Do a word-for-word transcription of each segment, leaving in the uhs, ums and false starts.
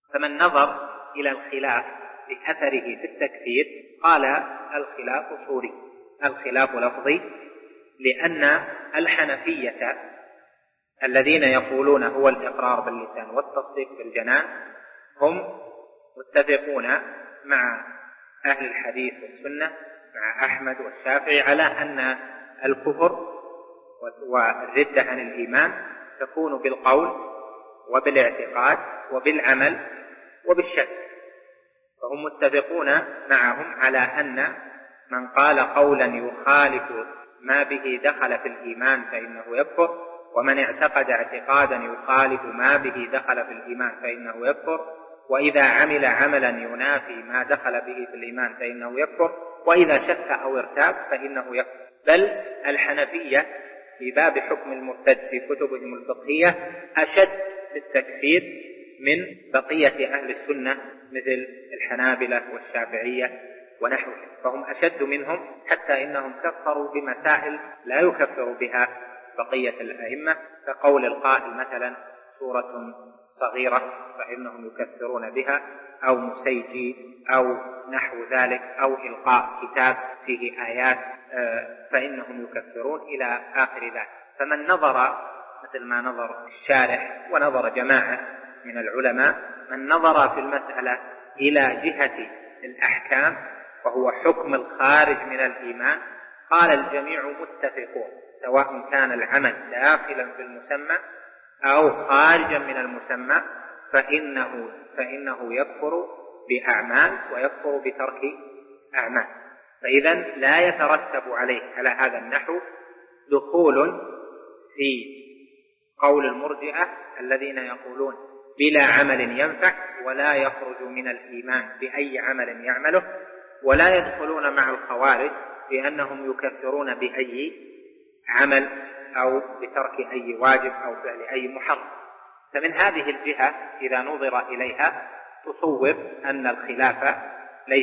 فمن نظر إلى الخلاف بأثره في التكفير قال الخلاف صوري، الخلاف لفظي، لأن الحنفية الذين يقولون هو الإقرار باللسان والتصديق بالجنان هم متفقون مع أهل الحديث والسنة مع أحمد والشافعي على أن الكفر والردة عن الإيمان تكون بالقول وبالاعتقاد وبالعمل وبالشك، فهم متفقون معهم على أن من قال قولا يخالف ما به دخل في الإيمان فإنه يكفر، ومن اعتقد اعتقادا يخالف ما به دخل في الإيمان فإنه يكفر، وإذا عمل عملا ينافي ما دخل به في الإيمان فإنه يكفر، وإذا شك أو ارتاب فإنه يكفر. بل الحنفية في باب حكم المرتد في كتبهم الفقهية أشد في التكفير من بقية أهل السنة مثل الحنابلة والشافعية ونحوهم، فهم أشد منهم حتى إنهم كفروا بمسائل لا يكفر بها بقية الأئمة، كقول القائل مثلا سورة صغيرة فإنهم يكفرون بها، أو مسيجي أو نحو ذلك، أو إلقاء كتاب فيه آيات فإنهم يكفرون إلى آخر ذلك. فمن نظر مثل ما نظر الشارح ونظر جماعة من العلماء، من نظر في المسألة إلى جهة الأحكام وهو حكم الخارج من الإيمان، قال الجميع متفقون سواء كان العمل داخلا في المسمى أو خارجا من المسمى فإنه, فإنه يكفر بأعمال ويكفر بترك أعمال. فإذا لا يترتب عليه على هذا النحو دخول في قول المرجئة الذين يقولون بلا عمل ينفع ولا يخرج من الإيمان بأي عمل يعمله، ولا يدخلون مع الخوارج بأنهم يكفرون بأي عمل أو بترك أي واجب أو فعل أي محرم. فمن هذه الجهة إذا نظر إليها تصور أن الخلاف ليس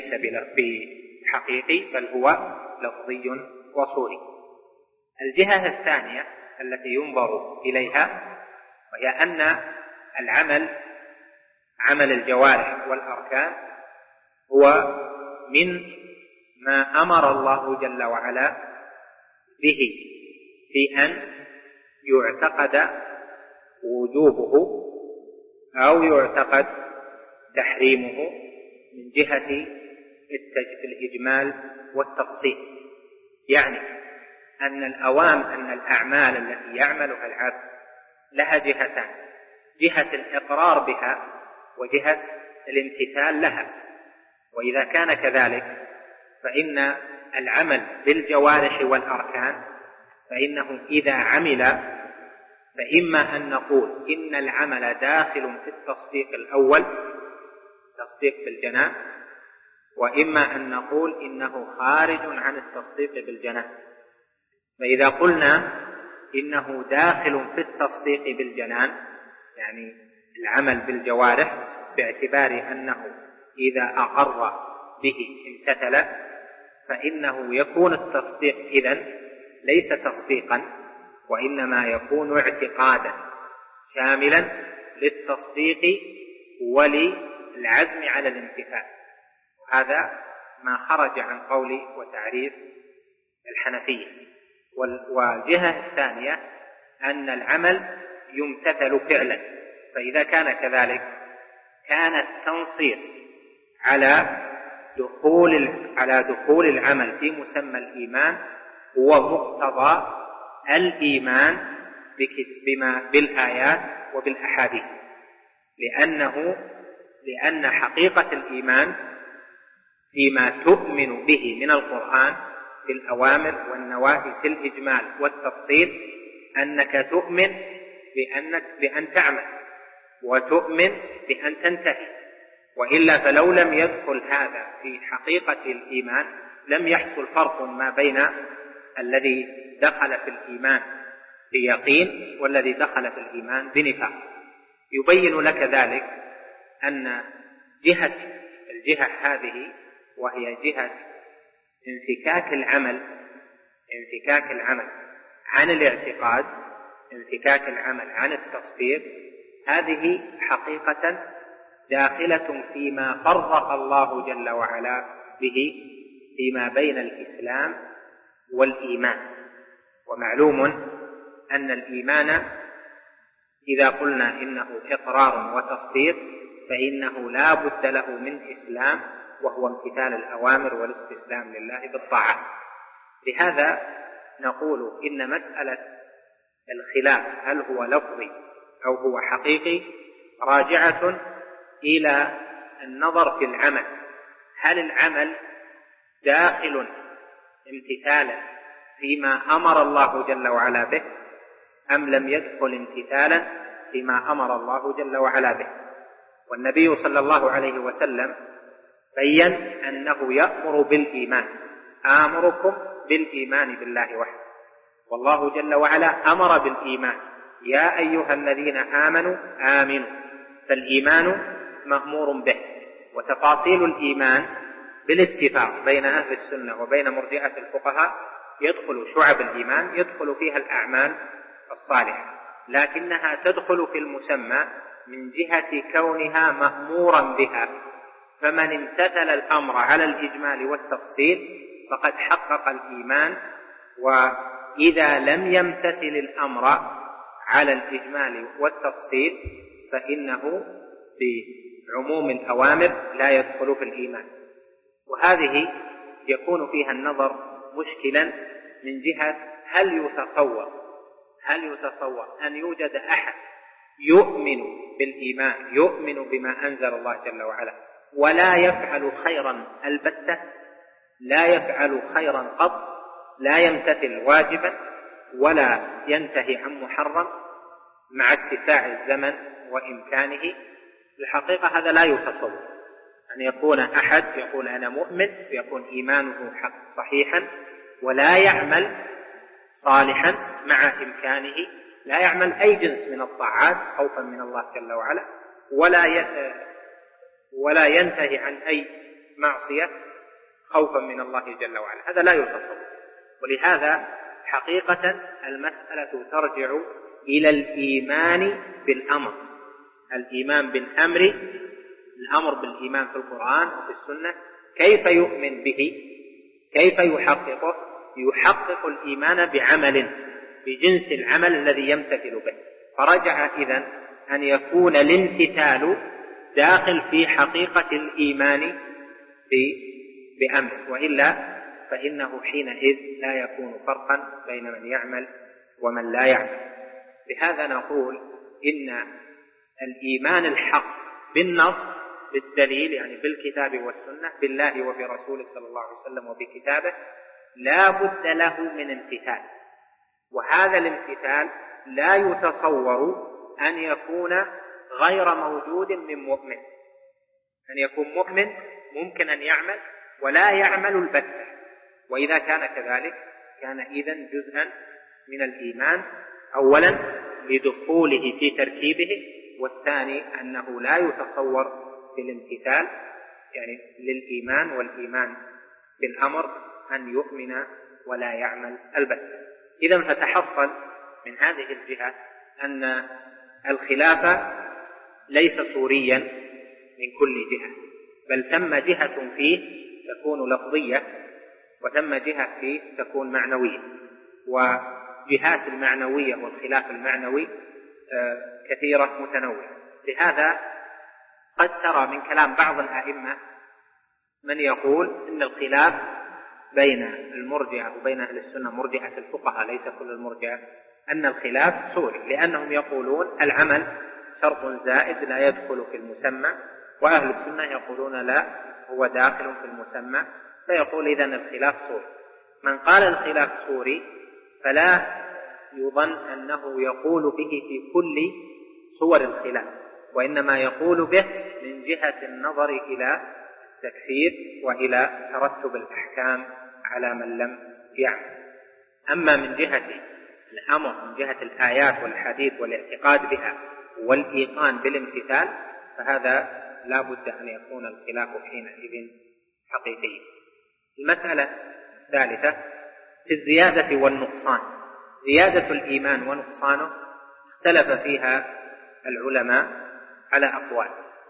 بحقيقي بل هو لفظي وصوري. الجهة الثانية التي ينظر إليها وهي أن العمل عمل الجوارح والأركان هو من ما أمر الله جل وعلا به في أن يعتقد وجوبه أو يعتقد تحريمه من جهة الإجمال والتفصيل. يعني أن الأوام أن الأعمال التي يعملها العبد لها جهتان، جهة الإقرار بها وجهة الامتثال لها. وإذا كان كذلك فإن العمل بالجوارح والأركان فإنه إذا عمل فإما أن نقول إن العمل داخل في التصديق الأول تصديق بالجنان، وإما أن نقول إنه خارج عن التصديق بالجنان. فإذا قلنا إنه داخل في التصديق بالجنان يعني العمل بالجوارح باعتبار أنه إذا أقر به امتثل، فإنه يكون التصديق إذن ليس تصديقا وإنما يكون اعتقادا شاملا للتصديق وللعزم على الامتثال. وهذا ما خرج عن قول وتعريف الحنفية. والجهة الثانية أن العمل يمتثل فعلا، فإذا كان كذلك كان التنصيص على دخول على دخول العمل في مسمى الإيمان هو مقتضى الإيمان بما بالآيات وبالأحاديث، لأنه لأن حقيقة الإيمان فيما تؤمن به من القرآن في الأوامر والنواهي في الإجمال والتفصيل أنك تؤمن بأنك بأن تعمل وتؤمن بأن تنتهي، وإلا فلو لم يدخل هذا في حقيقة الإيمان لم يحصل فرق ما بين الذي دخل في الإيمان بيقين والذي دخل في الإيمان بنفاق. يبين لك ذلك أن جهة الجهة هذه وهي جهة انفكاك العمل انفكاك العمل عن الاعتقاد، انفكاك العمل عن التصديق، هذه حقيقة داخلة فيما فرق الله جل وعلا به فيما بين الإسلام والإيمان. ومعلوم أن الإيمان إذا قلنا إنه إقرار وتصديق فإنه لا بد له من إسلام، وهو امتثال الأوامر والاستسلام لله بالطاعة. لهذا نقول إن مسألة الخلاف هل هو لفظي أو هو حقيقي راجعة إلى النظر في العمل. هل العمل داخل امتثالا فيما أمر الله جل وعلا به، أم لم يدخل امتثالا فيما أمر الله جل وعلا به؟ والنبي صلى الله عليه وسلم بين أنه يأمر بالإيمان: آمركم بالإيمان بالله وحده. والله جل وعلا أمر بالإيمان: يا أيها الذين آمنوا آمنوا. فالإيمان مأمور به. وتفاصيل الإيمان بالاتفاق بين أهل السنة وبين مرجئة الفقهاء يدخل شعب الإيمان، يدخل فيها الأعمال الصالحة، لكنها تدخل في المسمى من جهة كونها مأمورا بها. فمن امتثل الأمر على الإجمال والتفصيل فقد حقق الإيمان، وإذا لم يمتثل الأمر على الإجمال والتفصيل فإنه بعموم الأوامر لا يدخل في الإيمان. وهذه يكون فيها النظر مشكلا من جهة هل يتصور هل يتصور أن يوجد أحد يؤمن بالإيمان، يؤمن بما أنزل الله جل وعلا، ولا يفعل خيرا البتة، لا يفعل خيرا قط، لا يمتثل واجبا ولا ينتهي عن محرم مع اتساع الزمن وإمكانه؟ الحقيقة هذا لا يتصور أن يكون أحد يقول أنا مؤمن ويكون إيمانه حق صحيحا ولا يعمل صالحا مع إمكانه، لا يعمل أي جنس من الطاعات خوفا من الله جل وعلا، ولا ولا ينتهي عن أي معصية خوفا من الله جل وعلا. هذا لا يتصور. ولهذا حقيقة المسألة ترجع إلى الإيمان بالأمر، الإيمان بالأمر، الأمر بالإيمان في القرآن وفي السنة. كيف يؤمن به؟ كيف يحققه؟ يحقق الإيمان بعمل، بجنس العمل الذي يمتثل به. فرجع إذن أن يكون الامتثال داخل في حقيقة الإيمان بأمر، وإلا فإنه حينئذ لا يكون فرقا بين من يعمل ومن لا يعمل. لهذا نقول إن الإيمان الحق بالنص، بالدليل يعني بالكتاب والسنة، بالله وبرسوله صلى الله عليه وسلم وبكتابه، لا بد له من امتثال. وهذا الامتثال لا يتصور أن يكون غير موجود من مؤمن. أن يكون مؤمن ممكن أن يعمل ولا يعمل البتة، وإذا كان كذلك كان إذن جزءا من الإيمان، أولا لدخوله في تركيبه، والثاني أنه لا يتصور في الامتثال يعني للإيمان والإيمان بالأمر أن يؤمن ولا يعمل البتة. إذن فتحصل من هذه الجهة أن الخلاف ليس صوريا من كل جهة، بل ثم جهة فيه تكون لفظية وثم جهة فيه تكون معنوية. وجهات المعنوية والخلاف المعنوي كثيرة متنوعة. لهذا قد ترى من كلام بعض الأئمة من يقول إن الخلاف بين المرجئة وبين أهل السنة، مرجئة الفقهاء ليس كل المرجئة، أن الخلاف صوري، لأنهم يقولون العمل شرط زائد لا يدخل في المسمى، وأهل السنة يقولون لا، هو داخل في المسمى. فيقول إذن الخلاف صوري. من قال الخلاف صوري فلا يظن أنه يقول به في كل صور الخلاف، وإنما يقول به من جهة النظر إلى التكفير وإلى ترتب الأحكام على من لم يعمل. أما من جهة الأمر، من جهة الآيات والحديث والاعتقاد بها والإيقان بالامتثال، فهذا لا بد أن يكون الخلاف حينئذ حقيقي. المسألة الثالثة في الزيادة والنقصان. زيادة الإيمان ونقصانه اختلف فيها العلماء على أقوال.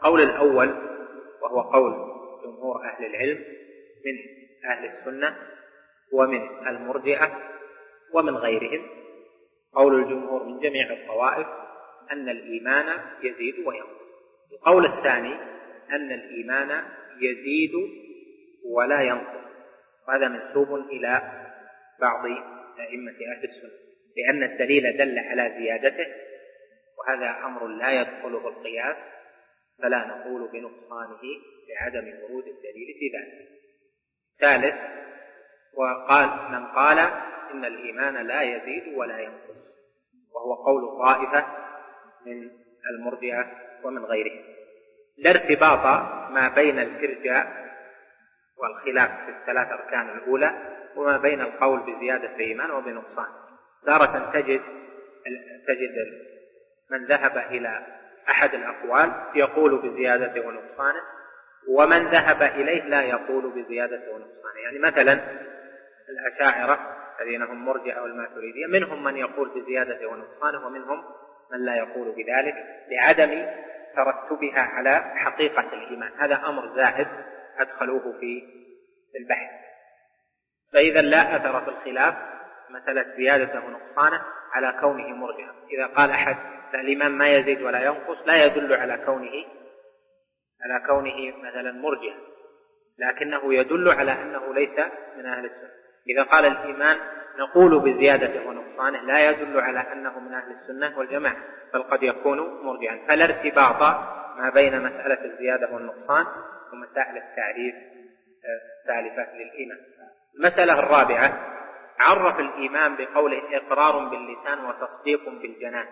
القول الأول وهو قول جمهور أهل العلم من أهل السنة ومن المرجئة ومن غيرهم، قول الجمهور من جميع الطوائف أن الإيمان يزيد وينقص. القول الثاني أن الإيمان يزيد ولا ينقص، وهذا منسوب إلى بعض أئمة أهل السنة، لأن الدليل دل على زيادته، وهذا أمر لا يدخله القياس، فلا نقول بنقصانه لعدم ورود الدليل في ذلك. ثالث، وقال من قال إن الإيمان لا يزيد ولا ينقص، وهو قول طائفة من المرجئة ومن غيرهم. لا ارتباط ما بين الإرجاء والخلاف في الثلاث أركان الأولى وما بين القول بزيادة الإيمان وبنقصان. تارة تجد تجد من ذهب إلى أحد الأقوال يقول بزيادة ونقصانه، ومن ذهب إليه لا يقول بزيادة ونقصانه. يعني مثلا الأشاعرة الذين هم مرجئة والماتريدية منهم من يقول بزيادة ونقصانه، ومنهم من لا يقول بذلك لعدم ترتبها على حقيقة الإيمان. هذا أمر زائد أدخلوه في البحث. فإذا لا أثر في الخلاف مسألة زيادة ونقصانه على كونه مرجئة. إذا قال أحد الإيمان ما يزيد ولا ينقص لا يدل على كونه على كونه مثلا مرجئة، لكنه يدل على أنه ليس من أهل السنة. إذا قال الإيمان نقول بزيادة ونقصانه لا يدل على أنه من أهل السنة والجماعة، بل قد يكون مرجئا. فلا ارتباط ما بين مسألة الزيادة والنقصان ومسائل التعريف السالفة للإيمان. المسألة الرابعة، عرف الإيمان بقوله إقرار باللسان وتصديق بالجنان،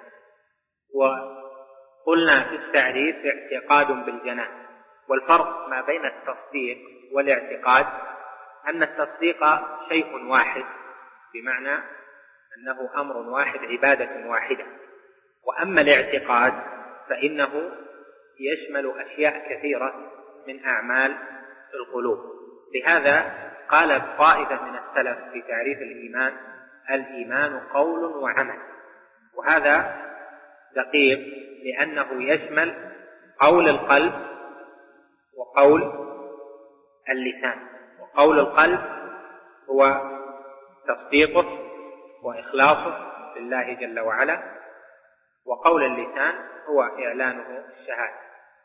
وقلنا في التعريف اعتقاد بالجنان. والفرق ما بين التصديق والاعتقاد أن التصديق شيء واحد، بمعنى أنه أمر واحد عبادة واحدة، وأما الاعتقاد فإنه يشمل أشياء كثيرة من أعمال القلوب. لهذا قال طائفة من السلف في تعريف الإيمان الإيمان قول وعمل، وهذا دقيق لأنه يشمل قول القلب وقول اللسان. وقول القلب هو تصديقه وإخلاصه لله جل وعلا، وقول اللسان هو إعلانه الشهادة.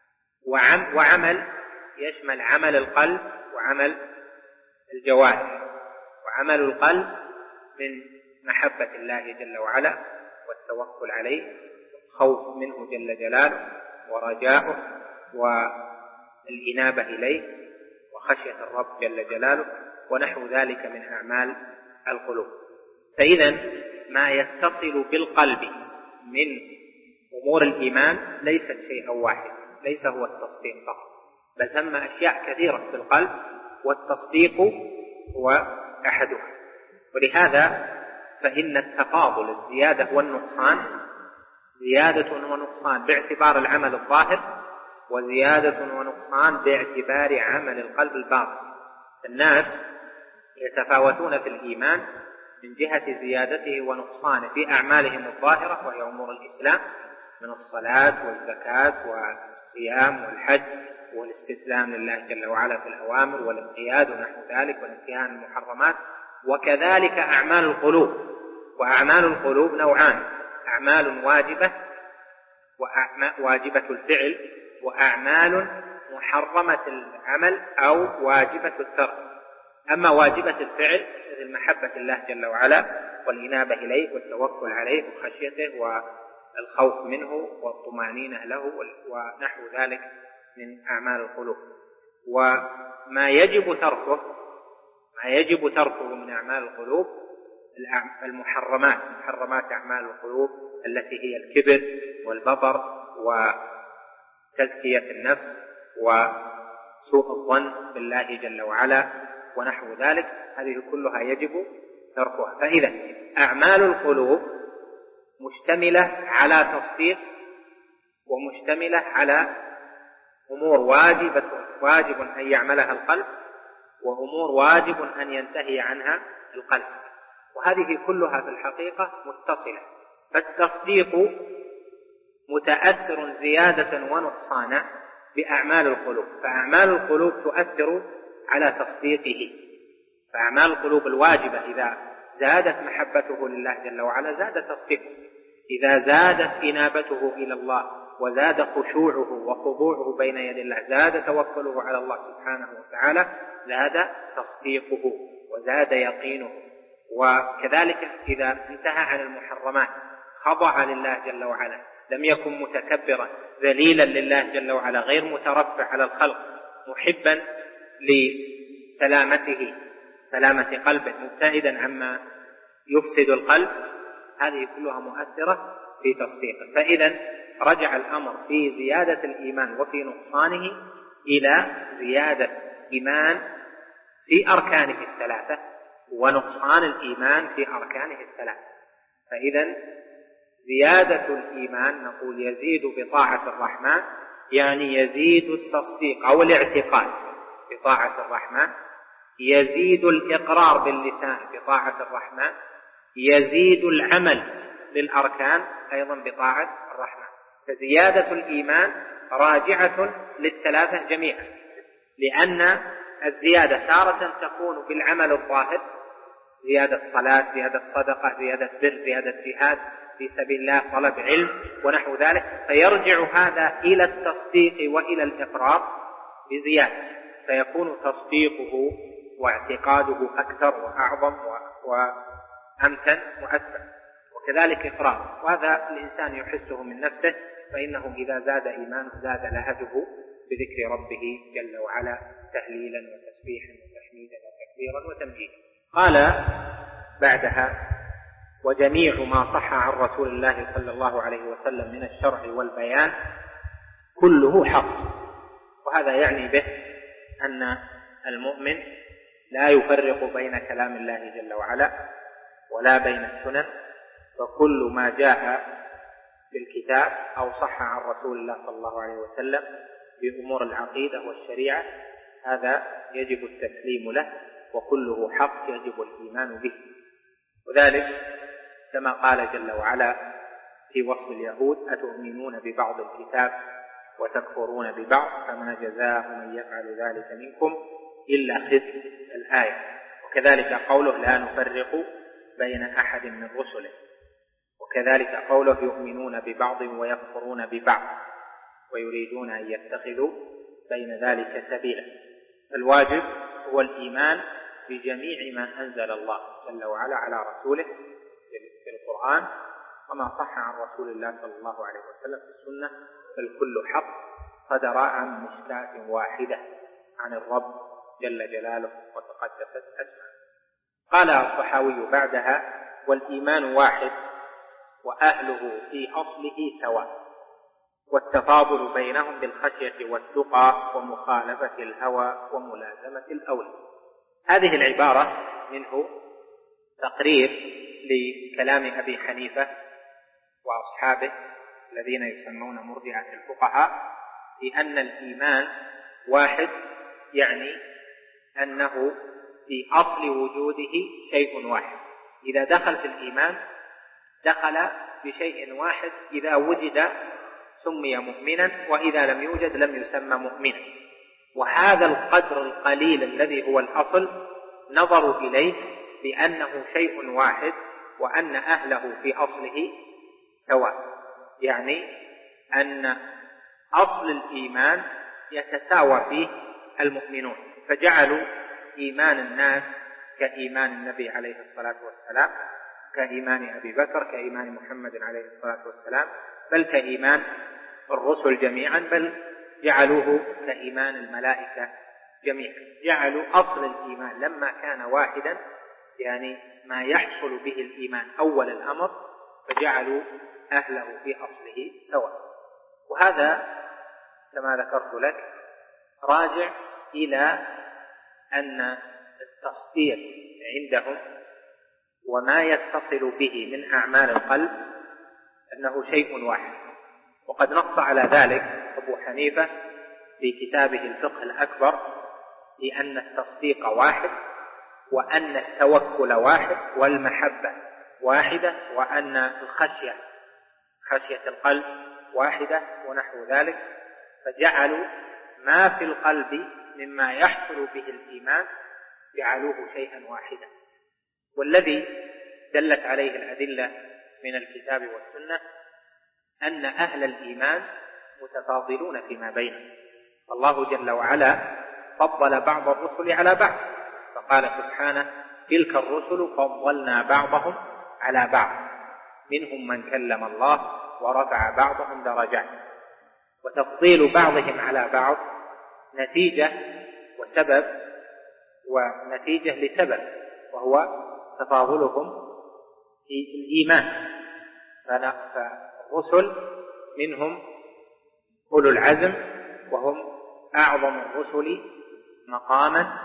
وعمل يشمل عمل القلب وعمل الجوارح. وعمل القلب من محبة الله جل وعلا والتوكل عليه والخوف منه جل جلاله ورجاؤه والإنابة إليه وخشية الرب جل جلاله ونحو ذلك من أعمال القلوب. فإذا ما يتصل بالقلب من أمور الإيمان ليست شيئا واحد، ليس هو التصديق فقط، بل ثم أشياء كثيرة في القلب، والتصديق هو أحدها. ولهذا فإن التفاضل الزيادة والنقصان زيادة ونقصان باعتبار العمل الظاهر، وزيادة ونقصان باعتبار عمل القلب الباطن. الناس يتفاوتون في الإيمان من جهة زيادته ونقصانه في أعمالهم الظاهرة، وهي أمور الإسلام من الصلاة والزكاة والصيام والحج والاستسلام لله جل وعلا في الأوامر والانقياد ونحو ذلك والانتهاء عن المحرمات. وكذلك أعمال القلوب، وأعمال القلوب نوعان: أعمال واجبة واجبة الفعل، وأعمال محرمة العمل أو واجبة الترك. أما واجبة الفعل مثل محبة الله جل وعلا والإنابة إليه والتوكل عليه وخشيته والخوف منه والطمأنينة له ونحو ذلك من أعمال القلوب. وما يجب تركه ما يجب تركه من أعمال القلوب المحرمات، محرمات أعمال القلوب التي هي الكبر والبطر وتزكية النفس وسوء الظن بالله جل وعلا ونحو ذلك، هذه كلها يجب تركها. فإذا أعمال القلوب مشتملة على تصديق، ومشتملة على أمور واجبة واجب أن يعملها القلب، وأمور واجب أن ينتهي عنها القلب، وهذه كلها في الحقيقة متصلة. فالتصديق متأثر زيادة ونقصانا بأعمال القلوب، فأعمال القلوب تؤثر على تصديقه. فأعمال القلوب الواجبة إذا زادت محبته لله جل وعلا زاد تصديقه، إذا زادت إنابته إلى الله وزاد خشوعه وخضوعه بين يدي الله زاد توكله على الله سبحانه وتعالى زاد تصديقه وزاد يقينه. وكذلك إذا انتهى عن المحرمات خضع لله جل وعلا، لم يكن متكبرا ذليلا لله جل وعلا، غير مترفع على الخلق، محبا لسلامته سلامة قلبه، مبتعدا عما يفسد القلب، هذه كلها مؤثرة في تصديقه. فإذا رجع الأمر في زيادة الإيمان وفي نقصانه إلى زيادة إيمان في أركانه الثلاثة ونقصان الإيمان في أركانه الثلاثة. فإذا زيادة الإيمان نقول يزيد بطاعة الرحمن، يعني يزيد التصديق أو الاعتقاد بطاعة الرحمن، يزيد الإقرار باللسان بطاعة الرحمن، يزيد العمل بالأركان أيضا بطاعة الرحمن. فزيادة الإيمان راجعة للثلاثة جميعا، لأن الزيادة تارة تكون بالعمل الظاهر، زيادة صلاة، زيادة صدقة، زيادة بر، زيادة جهاد في سبيل الله، طلب علم ونحو ذلك، فيرجع هذا إلى التصديق وإلى الإقرار بزيادة، فيكون تصديقه واعتقاده أكثر وأعظم وأمتن وأثبت، وكذلك إقرار. وهذا الإنسان يحسه من نفسه، فإنه إذا زاد إيمانه زاد لهجه بذكر ربه جل وعلا تهليلا وتسبيحا وتحميدا وتكبيرا وتمجيدا. قال بعدها: وجميع ما صح عن رسول الله صلى الله عليه وسلم من الشرع والبيان كله حق. وهذا يعني به أن المؤمن لا يفرق بين كلام الله جل وعلا ولا بين السنن، فكل ما جاء في الكتاب أو صح عن رسول الله صلى الله عليه وسلم بأمور العقيدة والشريعة هذا يجب التسليم له، وكله حق يجب الإيمان به. وذلك كما قال جل وعلا في وصف اليهود: أتؤمنون ببعض الكتاب وتكفرون ببعض فما جزاء من يفعل ذلك منكم إلا خزي، الآية. وكذلك قوله: لا نفرق بين أحد من رسله. وكذلك قوله: يؤمنون ببعض ويكفرون ببعض ويريدون أن يتخذوا بين ذلك سبيلا. الواجب هو الإيمان بجميع ما أنزل الله جل وعلا على رسوله في القرآن، وما صح عن رسول الله صلى الله عليه وسلم في السنة، فالكل حق صدر عن مشكاة واحدة عن الرب جل جلاله وتقدست أسماءه. قال الصحاوي بعدها: والإيمان واحد وأهله في أصله سواء، والتفاضل بينهم بالخشية والتقى ومخالفة الهوى وملازمة الأولى. هذه العبارة منه تقرير لكلام أبي حنيفة وأصحابه الذين يسمون مرجئة الفقهاء بأن الإيمان واحد، يعني أنه في أصل وجوده شيء واحد. إذا دخل في الإيمان دخل بشيء واحد، إذا وجد سمي مؤمنا، وإذا لم يوجد لم يسمى مؤمنا. وهذا القدر القليل الذي هو الأصل نظروا إليه بأنه شيء واحد، وأن أهله في أصله سواء، يعني أن أصل الإيمان يتساوى فيه المؤمنون، فجعلوا إيمان الناس كإيمان النبي عليه الصلاة والسلام، كإيمان أبي بكر، كإيمان محمد عليه الصلاة والسلام، بل كإيمان الرسل جميعا، بل جعلوه كإيمان الملائكة جميعا. جعلوا أصل الإيمان لما كان واحدا، يعني ما يحصل به الإيمان أول الأمر، فجعلوا أهله في أصله سواء. وهذا كما ذكرت لك راجع إلى أن التصديق عندهم وما يتصل به من أعمال القلب أنه شيء واحد. وقد نص على ذلك أبو حنيفة في كتابه الفقه الأكبر بأن التصديق واحد، وأن التوكل واحد، والمحبة واحدة، وأن الخشية خشية القلب واحدة ونحو ذلك. فجعلوا ما في القلب مما يحصل به الإيمان جعلوه شيئا واحدا. والذي دلت عليه الأدلة من الكتاب والسنة أن أهل الإيمان متفاضلون فيما بينهم، الله جل وعلا فضل بعض الرسل على بعض، فقال سبحانه: تلك الرسل فضلنا بعضهم على بعض منهم من كلم الله ورفع بعضهم درجات. وتفضيل بعضهم على بعض نتيجة وسبب، ونتيجة لسبب، وهو تفاضلهم في الإيمان. فالرسل منهم أولو العزم، وهم أعظم الرسل مقاما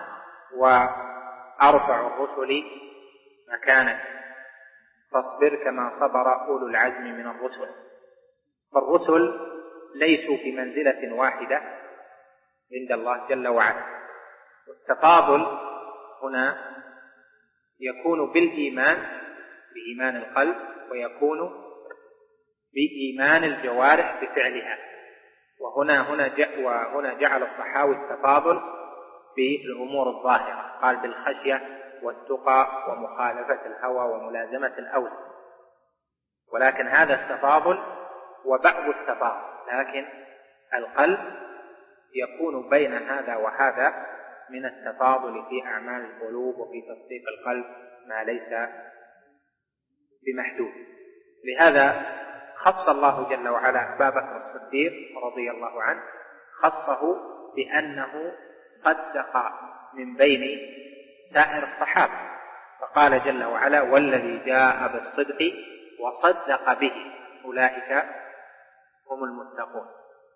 وأرفع الرسل مكانا، فاصبر كما صبر أولو العزم من الرسل. فالرسل ليسوا في منزلة واحدة عند الله جل وعلا. والتفاضل هنا يكون بالإيمان، بإيمان القلب، ويكون بإيمان الجوارح بفعلها. وهنا هنا وهنا جعل الطحاوي التفاضل بالأمور الظاهرة، قال: بالخشية والتقى ومخالفة الهوى وملازمة الأولى. ولكن هذا التفاضل وبعض التفاضل، لكن القلب يكون بين هذا وهذا من التفاضل في أعمال القلوب وفي تصديق القلب ما ليس بمحدود. لهذا خص الله جل وعلا أبا بكر الصديق رضي الله عنه، خصه بأنه صدق من بين سائر الصحابة، فقال جل وعلا: والذي جاء بالصدق وصدق به أولئك هم المتقون.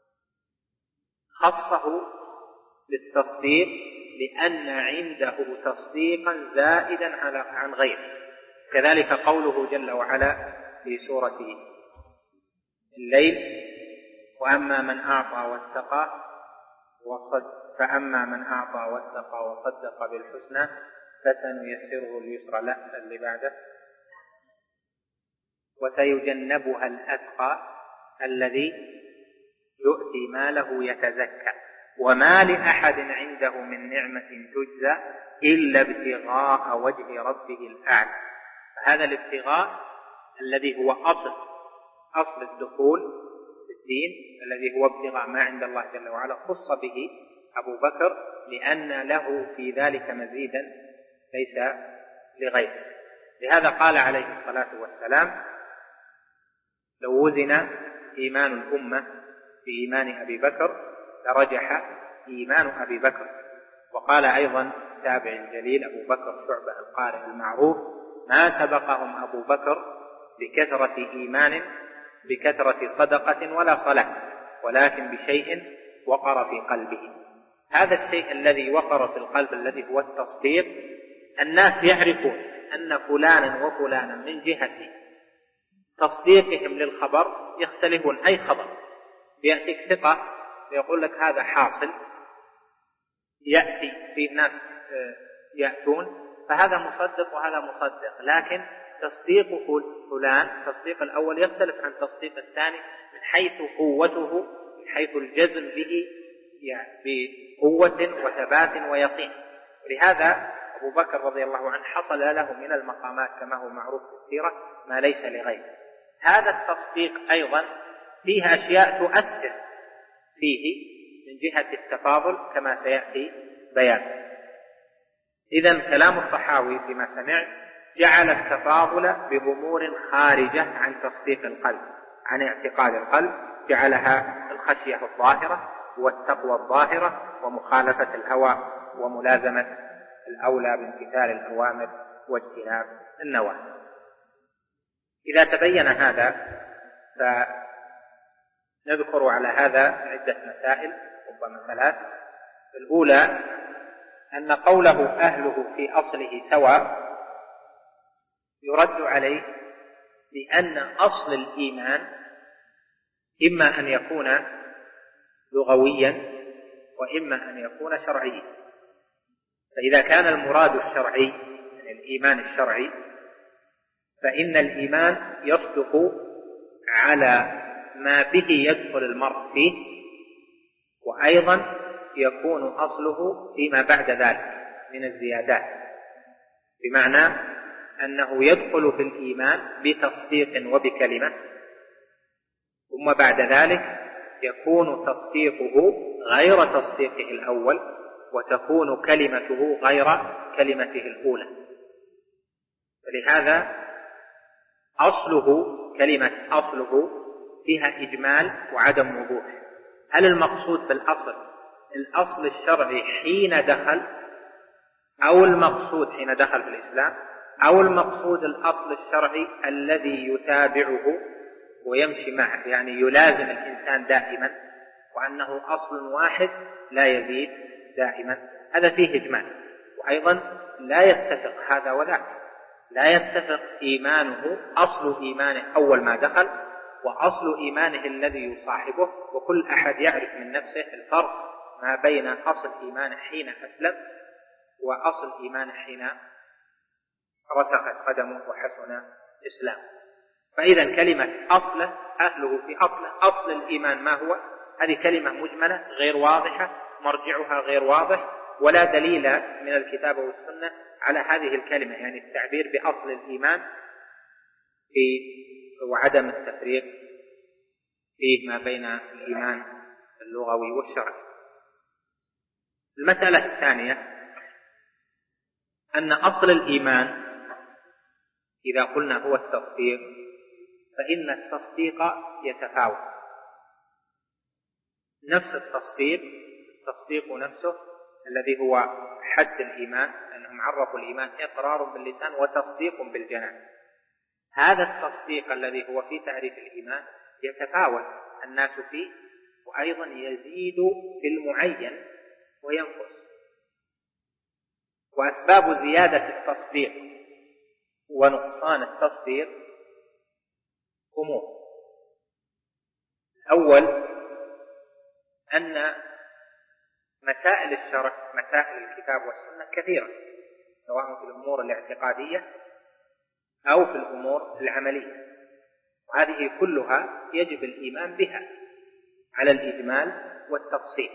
خصه بالتصديق لأن عنده تصديقا زائدا عن غيره. كذلك قوله جل وعلا في سورة الليل: وأما من أعطى واتقى وصدق فأما من أعطى واتقى وصدق بالحسنى فسنيسره اليسرى. لا اللي بعده: وسيجنبها الأتقى الذي يؤتي ماله يتزكى وما لأحد عنده من نعمة تجزى إلا ابتغاء وجه ربه الأعلى. فهذا الابتغاء الذي هو أصل أصل الدخول في الدين، الذي هو ابتغاء ما عند الله جل وعلا، خص به أبو بكر لأن له في ذلك مزيدا ليس لغيره. لهذا قال عليه الصلاة والسلام: لو وزن إيمان الأمة بإيمان أبي بكر لرجح إيمان أبي بكر. وقال أيضا تابع الجليل أبو بكر شعبة القارئ المعروف: ما سبقهم أبو بكر بكثرة إيمان بكثرة صدقة ولا صلاة، ولكن بشيء وقر في قلبه. هذا الشيء الذي وقر في القلب الذي هو التصديق، الناس يعرفون أن فلانا وفلانا من جهة تصديقهم للخبر يختلفون. أي خبر يأتيك ثقة يقول لك هذا حاصل، يأتي في ناس يأتون، فهذا مصدق وهذا مصدق، لكن تصديق فلان تصديق الأول يختلف عن تصديق الثاني من حيث قوته، من حيث الجزم به يعني بقوة وثبات ويقين. ولهذا أبو بكر رضي الله عنه حصل له من المقامات كما هو معروف في السيرة ما ليس لغيره. هذا التصديق أيضا فيه أشياء تؤثر فيه من جهة التفاضل كما سيأتي بيان. إذن كلام الطحاوي فيما سمع جعل التفاضل بأمور خارجة عن تصديق القلب، عن اعتقاد القلب، جعلها الخشية الظاهرة والتقوى الظاهرة ومخالفة الهوى وملازمة الأولى بامتثال الأوامر واجتناب النواهي. إذا تبين هذا فنذكر على هذا عدة مسائل، ربما ثلاث. الأولى أن قوله أهله في أصله سواء يرد عليه بأن أصل الإيمان إما أن يكون لغويا وإما أن يكون شرعيا. فإذا كان المراد الشرعي يعني الإيمان الشرعي فإن الإيمان يصدق على ما به يدخل المرء فيه وأيضا يكون أصله فيما بعد ذلك من الزيادات، بمعنى أنه يدخل في الإيمان بتصديق وبكلمة، ثم بعد ذلك يكون تصديقه غير تصديقه الأول، وتكون كلمته غير كلمته الأولى. فلهذا أصله كلمة أصله فيها إجمال وعدم وضوح. هل المقصود بالأصل الأصل الشرعي حين دخل، أو المقصود حين دخل في الإسلام، أو المقصود الأصل الشرعي الذي يتابعه ويمشي معه، يعني يلازم الإنسان دائما، وأنه أصل واحد لا يزيد دائما؟ هذا فيه إجمال. وأيضا لا يتفق هذا وذاك، لا يتفق إيمانه، أصل إيمانه أول ما دخل وأصل إيمانه الذي يصاحبه، وكل أحد يعرف من نفسه الفرق ما بين أصل إيمانه حين أسلم وأصل إيمانه حين رسخت قدمه وحسن إسلام. فإذا كلمة أصله أهله في أصله، أصل الإيمان ما هو؟ هذه كلمة مجملة غير واضحة، مرجعها غير واضح، ولا دليل من الكتاب والسنة على هذه الكلمة، يعني التعبير بأصل الإيمان في وعدم التفريق فيه ما بين الإيمان اللغوي والشرعي. المسألة الثانية أن أصل الإيمان إذا قلنا هو التصديق، فإن التصديق يتفاوت. نفس التصديق التصديق نفسه الذي هو حد الإيمان، أنهم عرفوا الإيمان إقرار باللسان وتصديق بالجنان. هذا التصديق الذي هو في تعريف الإيمان يتفاوت الناس فيه، وأيضا يزيد في المعين وينقص. وأسباب زيادة التصديق ونقصان التصديق أمور. الأول أن مسائل الشرع، مسائل الكتاب والسنة كثيرة، سواء في الأمور الاعتقادية أو في الأمور العملية، وهذه كلها يجب الإيمان بها على الإجمال والتفصيل.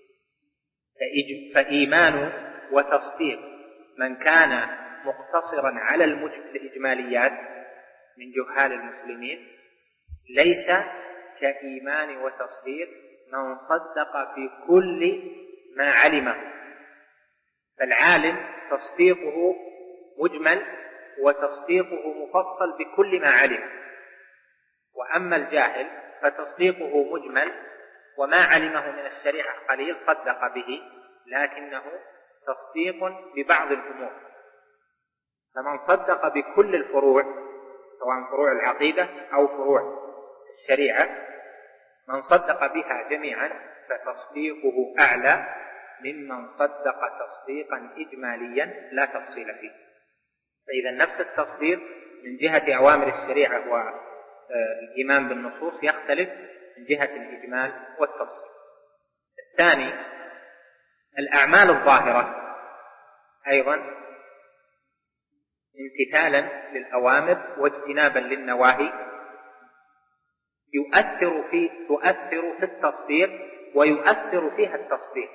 فإيمان وتصديق من كان مقتصرا على الإجماليات من جهال المسلمين ليس كإيمان وتصديق من صدق في كل ما علمه. فالعالم تصديقه مجمل وتصديقه مفصل بكل ما علم، وأما الجاهل فتصديقه مجمل وما علمه من الشريعة قليل صدق به، لكنه تصديق ببعض الأمور. فمن صدق بكل الفروع سواء فروع العقيدة أو فروع الشريعة، من صدق بها جميعا فتصديقه أعلى ممن صدق تصديقا إجماليا لا تفصيل فيه. فإذا نفس التصديق من جهة أوامر الشريعة والإيمان بالنصوص يختلف من جهة الإجمال والتفصيل. الثاني الأعمال الظاهرة أيضا امتثالا للأوامر واجتنابا للنواهي يؤثر في تؤثر في التصديق ويؤثر فيها التصديق.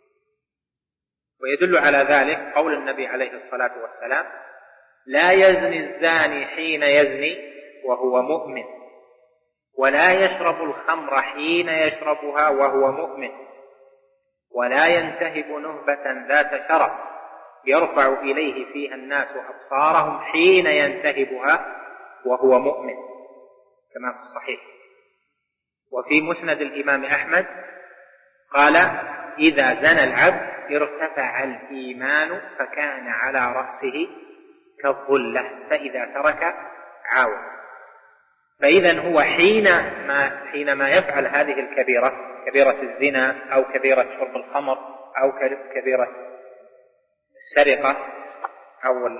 ويدل على ذلك قول النبي عليه الصلاة والسلام: لا يزني الزاني حين يزني وهو مؤمن، ولا يشرب الخمر حين يشربها وهو مؤمن، ولا ينتهب نهبة ذات شرف يرفع إليه فيها الناس أبصارهم حين ينتهبها وهو مؤمن، كما في الصحيح. وفي مسند الإمام أحمد قال: إذا زنى العبد ارتفع الإيمان فكان على رأسه كالظلة فإذا ترك عاود. فإذا هو حينما حينما يفعل هذه الكبيرة، كبيرة الزنا أو كبيرة شرب الخمر أو كبيرة السرقة أو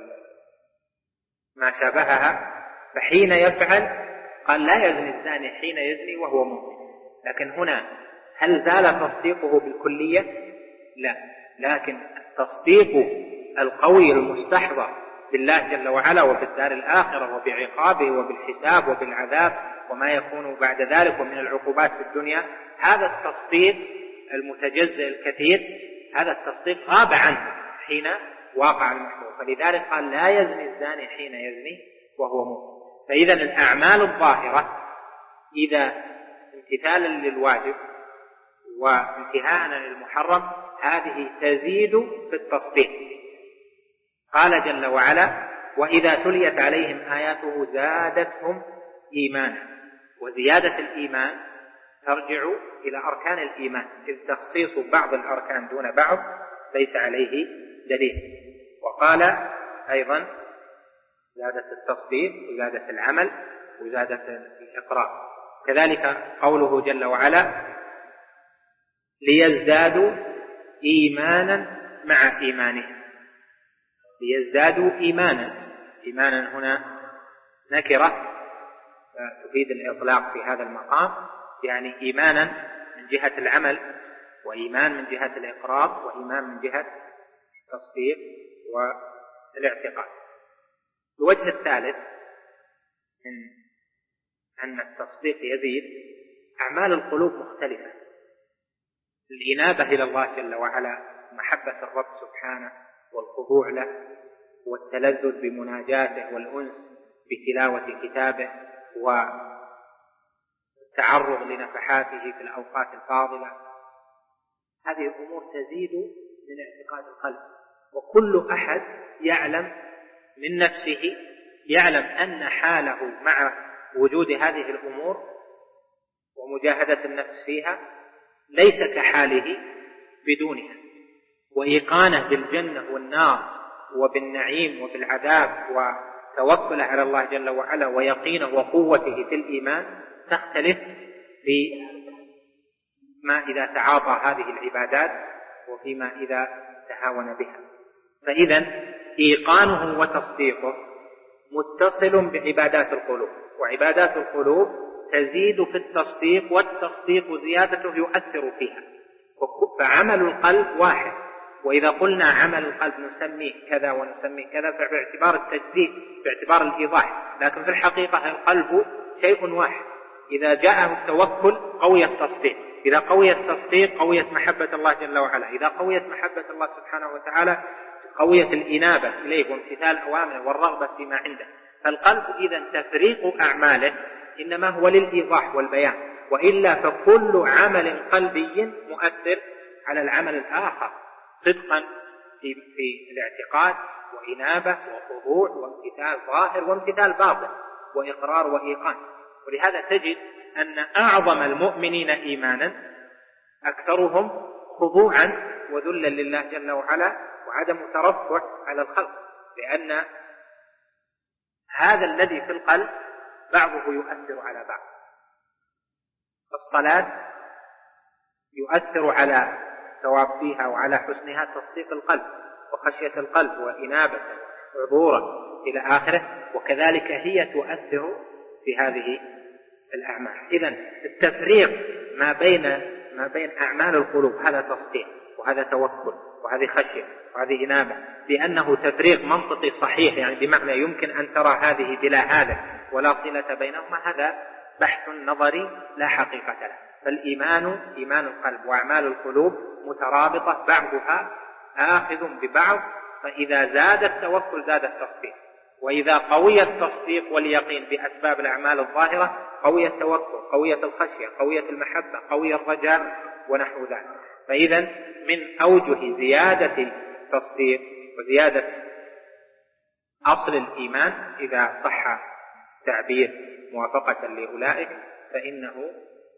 ما شابهها، فحين يفعل قال: لا يزني الزاني حين يزني وهو مؤمن. لكن هنا هل زال تصديقه بالكلية؟ لا، لكن التصديق القوي المستحضر بالله جل وعلا وبالدار الآخرة وبعقابه وبالحساب وبالعذاب وما يكون بعد ذلك ومن العقوبات في الدنيا، هذا التصديق المتجزئ الكثير هذا التصديق غاب عنه حين واقع المحظور، فلذلك قال لا يزني الزاني حين يزني وهو مؤمن. فإذا الأعمال الظاهرة إذا امتثالا للواجب وانتهاء للمحرم هذه تزيد في التصديق. قال جل وعلا وإذا تليت عليهم آياته زادتهم إيمانا، وزيادة الإيمان ترجع إلى أركان الإيمان، إذ تخصيص بعض الأركان دون بعض ليس عليه دليل. وقال أيضا زادت التصديق وزادت العمل وزادت الإقرار. كذلك قوله جل وعلا ليزدادوا إيمانا مع إيمانهم، ليزدادوا إيمانا. إيمانا هنا نكرة تفيد الإطلاق في هذا المقام، يعني إيمانا من جهة العمل، وإيمان من جهة الإقرار، وإيمان من جهة التصديق والاعتقاد. الوجه الثالث من أن التصديق يزيد أعمال القلوب مختلفة، الإنابة إلى الله جل وعلا، محبة الرب سبحانه والخضوع له والتلذذ بمناجاته والأنس بتلاوة كتابه والتعرض لنفحاته في الأوقات الفاضلة، هذه الأمور تزيد من اعتقاد القلب. وكل أحد يعلم من نفسه، يعلم أن حاله مع وجود هذه الأمور ومجاهدة النفس فيها ليس كحاله بدونها، وإيقانه بالجنة والنار وبالنعيم وبالعذاب وتوكله على الله جل وعلا ويقينه وقوته في الإيمان تختلف فيما إذا تعاطى هذه العبادات وفيما إذا تهاون بها. فإذا إيقانه وتصديقه متصل بعبادات القلوب، وعبادات القلوب تزيد في التصديق، والتصديق زيادته يؤثر فيها. فعمل القلب واحد، وإذا قلنا عمل القلب نسميه كذا ونسميه كذا باعتبار التجزيء باعتبار الإيضاح، لكن في الحقيقة القلب شيء واحد. إذا جاءه التوكل قوي التصديق، إذا قوي التصديق قويت محبة الله جل وعلا، إذا قويت محبة الله سبحانه وتعالى قوية الإنابة إليه وامتثال أوامره والرغبة فيما عنده. فالقلب إذا تفريق أعماله إنما هو للإيضاح والبيان، وإلا فكل عمل قلبي مؤثر على العمل الآخر صدقا في, في الاعتقاد وإنابة وخضوع وامتثال ظاهر وامتثال باطن وإقرار وإيقان. ولهذا تجد أن أعظم المؤمنين إيمانا أكثرهم خضوعا وذلا لله جل وعلا وعدم ترفع على الخلق، لأن هذا الذي في القلب بعضه يؤثر على بعض. الصلاة يؤثر على ثواب فيها وعلى حسنها تصديق القلب وخشية القلب وإنابة وحضوره إلى آخره، وكذلك هي تؤثر في هذه الأعمال. إذن التفريق ما بين ما بين أعمال القلوب هذا تصديق وهذا توكل وهذه خشية وهذه إنابة، بأنه تفريق منطقي صحيح، يعني بمعنى يمكن أن ترى هذه بلا هذا ولا صلة بينهما، هذا بحث نظري لا حقيقة له. فالإيمان إيمان القلب وأعمال القلوب مترابطة بعضها آخذ ببعض، فإذا زاد التوكل زاد التصديق، وإذا قوي التصديق واليقين بأسباب الأعمال الظاهرة قوي التوكل، قوية الخشية، قوية المحبة، قوي الرجاء ونحو ذلك. فإذا من أوجه زيادة التصديق وزيادة أصل الإيمان إذا صح تعبير موافقة لأولئك فإنه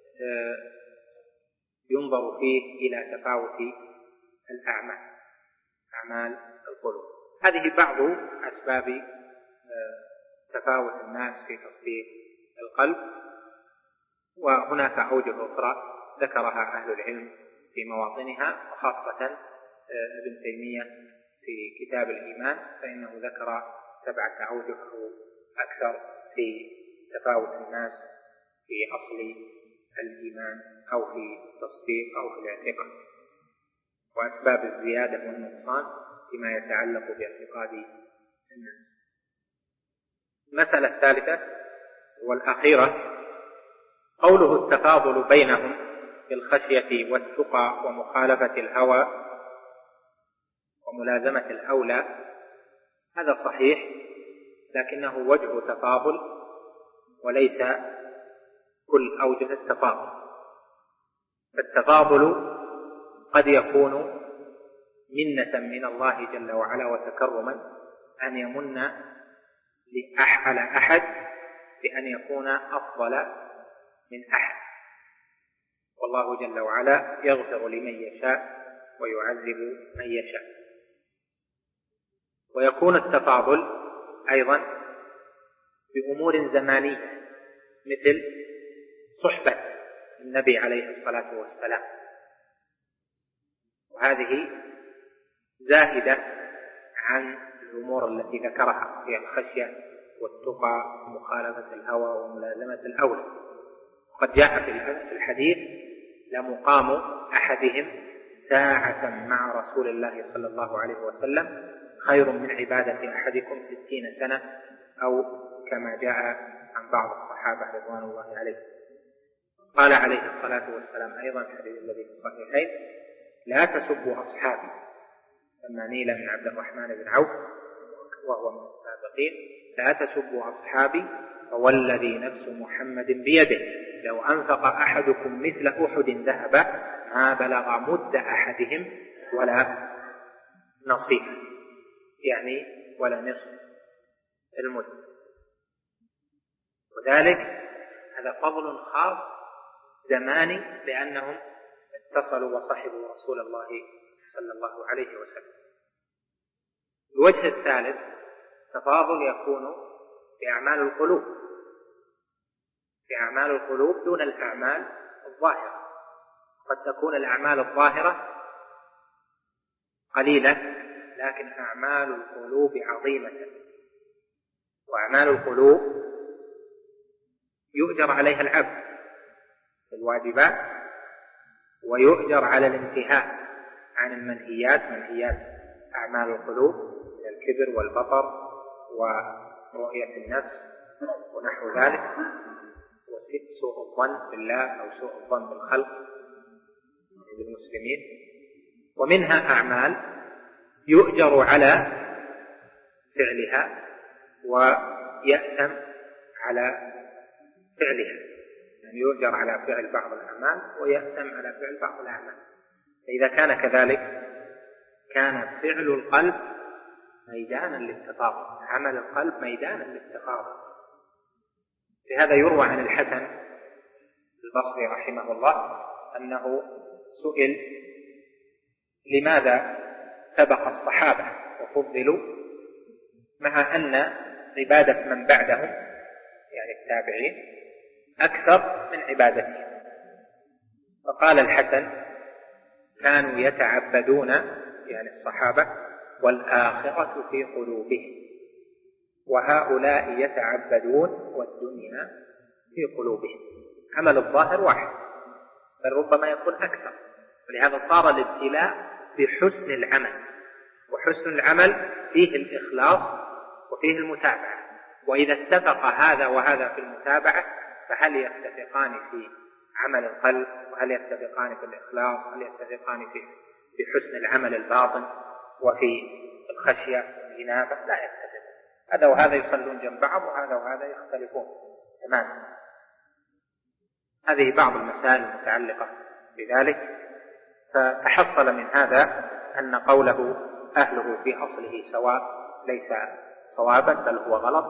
ينظر فيه إلى تفاوت الأعمال أعمال القلوب. هذه بعض أسباب تفاوت الناس في تصديق القلب، وهناك أوجه أخرى ذكرها أهل العلم في مواطنها، وخاصة ابن تيمية في كتاب الإيمان فإنه ذكر سبعة أوجه أو أكثر في تفاوت الناس في أصل الإيمان أو في التصديق أو في الاعتقاد، وأسباب الزيادة والنقصان فيما يتعلق باعتقاد الناس. المسألة الثالثة والأخيرة قوله التفاضل بينهم بالخشية والتقى ومخالفة الهوى وملازمة الأولى هذا صحيح، لكنه وجه تفاضل وليس كل أوجه التفاضل. فالتفاضل قد يكون منة من الله جل وعلا وتكرما أن يمن على أحد بأن يكون أفضل من أحد، والله جل وعلا يغفر لمن يشاء ويعذب من يشاء. ويكون التفاضل أيضا بأمور زمانية مثل صحبة النبي عليه الصلاة والسلام، وهذه زاهدة عن الأمور التي ذكرها هي الخشية والتقى ومخالفة الهوى وملازمة الأولى. وقد جاء في الحديث لمقام أحدهم ساعة مع رسول الله صلى الله عليه وسلم خير من عبادة أحدكم ستين سنة، أو كما جاء عن بعض الصحابة رضوان الله عليهم. قال عليه الصلاة والسلام أيضا في الحديث الذي في الصحيحين: لا تسبوا أصحابي، لما نيل من عبد الرحمن بن عوف وهو من السابقين: لا تسبوا أصحابي فوالذي نفس محمد بيده لو أنفق أحدكم مثل أحد ذهبا ما بلغ مد أحدهم ولا نصيفه، يعني ولا نصف المد. وذلك هذا فضل خاص زماني لأنهم اتصلوا وصحبوا رسول الله صلى الله عليه وسلم. الوجه الثالث تفاضل يكون بأعمال القلوب، بأعمال القلوب دون الأعمال الظاهرة. قد تكون الأعمال الظاهرة قليلة لكن أعمال القلوب عظيمة، وأعمال القلوب يؤجر عليها العبد في الواجبات ويؤجر على الانتهاء عن المنهيات، منهيات أعمال القلوب من الكبر والبطر ورؤية النفس ونحو ذلك، وسوء الظن بالله أو سوء الظن بالخلق بالمسلمين. ومنها أعمال يؤجر على فعلها ويأثم على فعلها، يعني يؤجر على فعل بعض الأعمال ويأثم على فعل بعض الأعمال. فإذا كان كذلك كان فعل القلب ميدانا للتفاضل، عمل القلب ميدانا للتفاضل. لهذا يروى عن الحسن البصري رحمه الله أنه سئل لماذا سبق الصحابة وفضلوا مع أن عبادة من بعدهم يعني التابعين أكثر من عبادتهم. فقال الحسن: كانوا يتعبدون يعني الصحابة والآخرة في قلوبهم، وهؤلاء يتعبدون والدنيا في قلوبهم. عمل الظاهر واحد بل ربما يكون أكثر، ولهذا صار الابتلاء بحسن العمل، وحسن العمل فيه الإخلاص وفيه المتابعة. وإذا اتفق هذا وهذا في المتابعة فهل يتفقان في عمل القلب؟ وهل يتفقان في الإخلاص؟ هل يتفقان في في حسن العمل الباطن وفي الخشية والإنابة؟ لا يتفق. هذا وهذا يصلون جنب بعض وهذا وهذا يختلفون تماما. هذه بعض المسائل المتعلقة بذلك. فتحصل من هذا أن قوله أهله في أصله سواء ليس صوابا بل هو غلط،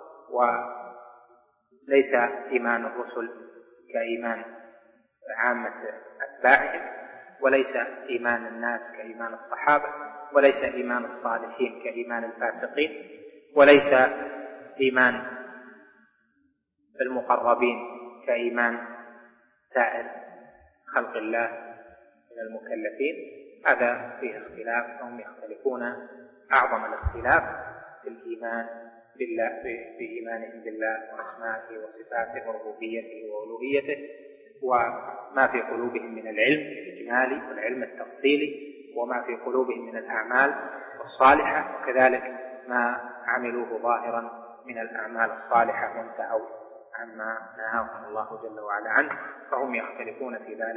وليس إيمان الرسل كإيمان عامة أتباعهم، وليس إيمان الناس كإيمان الصحابة، وليس إيمان الصالحين كإيمان الفاسقين، وليس إيمان المقربين كإيمان سائر خلق الله من المكلفين. هذا فيه اختلاف، هم يختلفون أعظم الاختلاف في الإيمان بالله، في إيمانهم بالله وأسمائه وصفاته وربوبيته وألوهيته، وما في قلوبهم من العلم الإجمالي والعلم التفصيلي، وما في قلوبهم من الأعمال الصالحة، وكذلك ما عملوه ظاهرا من الأعمال الصالحة وانتهوا عما نهاهم الله جل وعلا عنه. فهم يختلفون في ذلك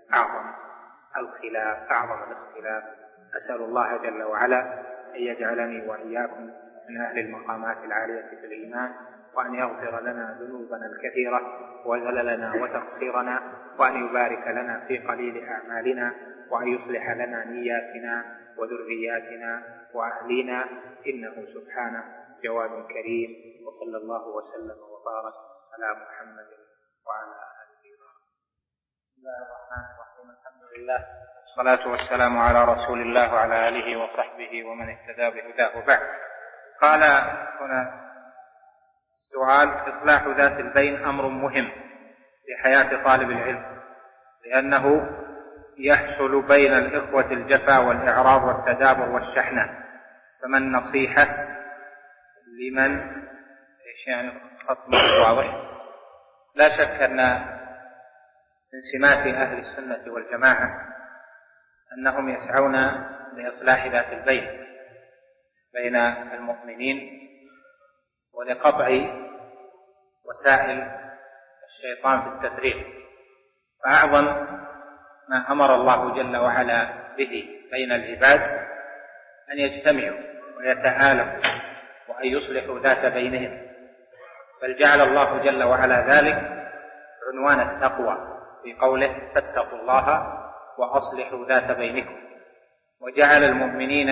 أعظم الخلاف أعظم الاختلاف. أسأل الله جل وعلا أن يجعلني وإياكم من أهل المقامات العالية في الإيمان، وأن يغفر لنا ذنوبنا الكثيرة وزللنا وتقصيرنا، وأن يبارك لنا في قليل أعمالنا، وأن يصلح لنا نياتنا وذرياتنا وأهلينا، إنه سبحانه جواد كريم. وصلى الله وسلم وبارك على محمد وعلى آله وصحبه. بسم الله الرحمن الرحيم. الحمد لله والصلاة والسلام على رسول الله وعلى آله وصحبه ومن اهتدى بهداه. وبعد، قال هنا سؤال: إصلاح ذات البين أمر مهم في حياة طالب العلم، لأنه يحصل بين الإخوة الجفا والإعراض والتدابر والشحنة، فما النصيحة لمن إيش يعني خط واضح؟ لا شك أن من سمات أهل السنة والجماعة أنهم يسعون لإصلاح ذات البين بين المؤمنين ولقطع وسائل الشيطان في التفريق. فأعظم ما أمر الله جل وعلا به بين العباد أن يجتمعوا ويتآلفوا وأن يصلحوا ذات بينهم، بل جعل الله جل وعلا ذلك عنوان التقوى في قوله: فاتقوا الله وأصلحوا ذات بينكم، وجعل المؤمنين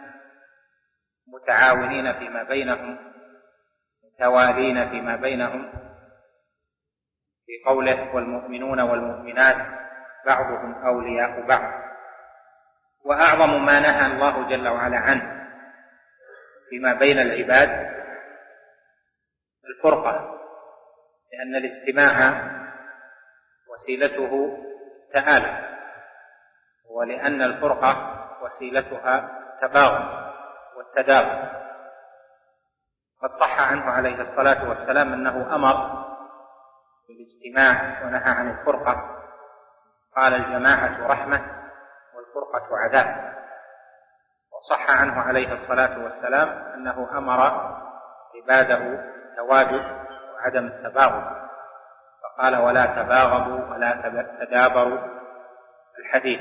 متعاونين فيما بينهم متوالين فيما بينهم في قوله: والمؤمنون والمؤمنات بعضهم أولياء بعض. وأعظم ما نهى الله جل وعلا عنه فيما بين العباد الفرقة، لأن الاجتماع وسيلته تآلف، ولأن الفرقة وسيلتها تباغض والتدابر. قد صح عنه عليه الصلاة والسلام أنه أمر بالاجتماع ونهى عن الفرقة، قال: الجماعة رحمة والفرقة عذاب. وصح عنه عليه الصلاة والسلام أنه أمر عباده بالتواجد وعدم التباغض، فقال: ولا تباغضوا ولا تدابروا الحديث.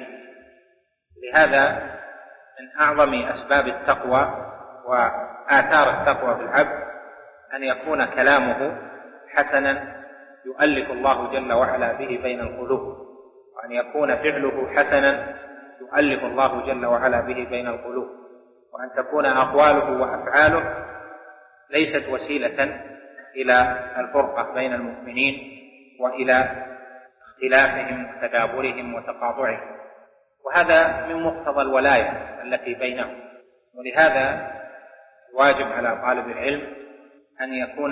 لهذا من أعظم أسباب التقوى وآثار التقوى بالعبد أن يكون كلامه حسنا يؤلف الله جل وعلا به بين القلوب، وأن يكون فعله حسنا يؤلف الله جل وعلا به بين القلوب، وأن تكون أقواله وأفعاله ليست وسيلة إلى الفرقة بين المؤمنين وإلى اختلافهم وتدابرهم وتقاطعهم. وهذا من مقتضى الولاية التي بينهم. ولهذا واجب على طالب العلم أن يكون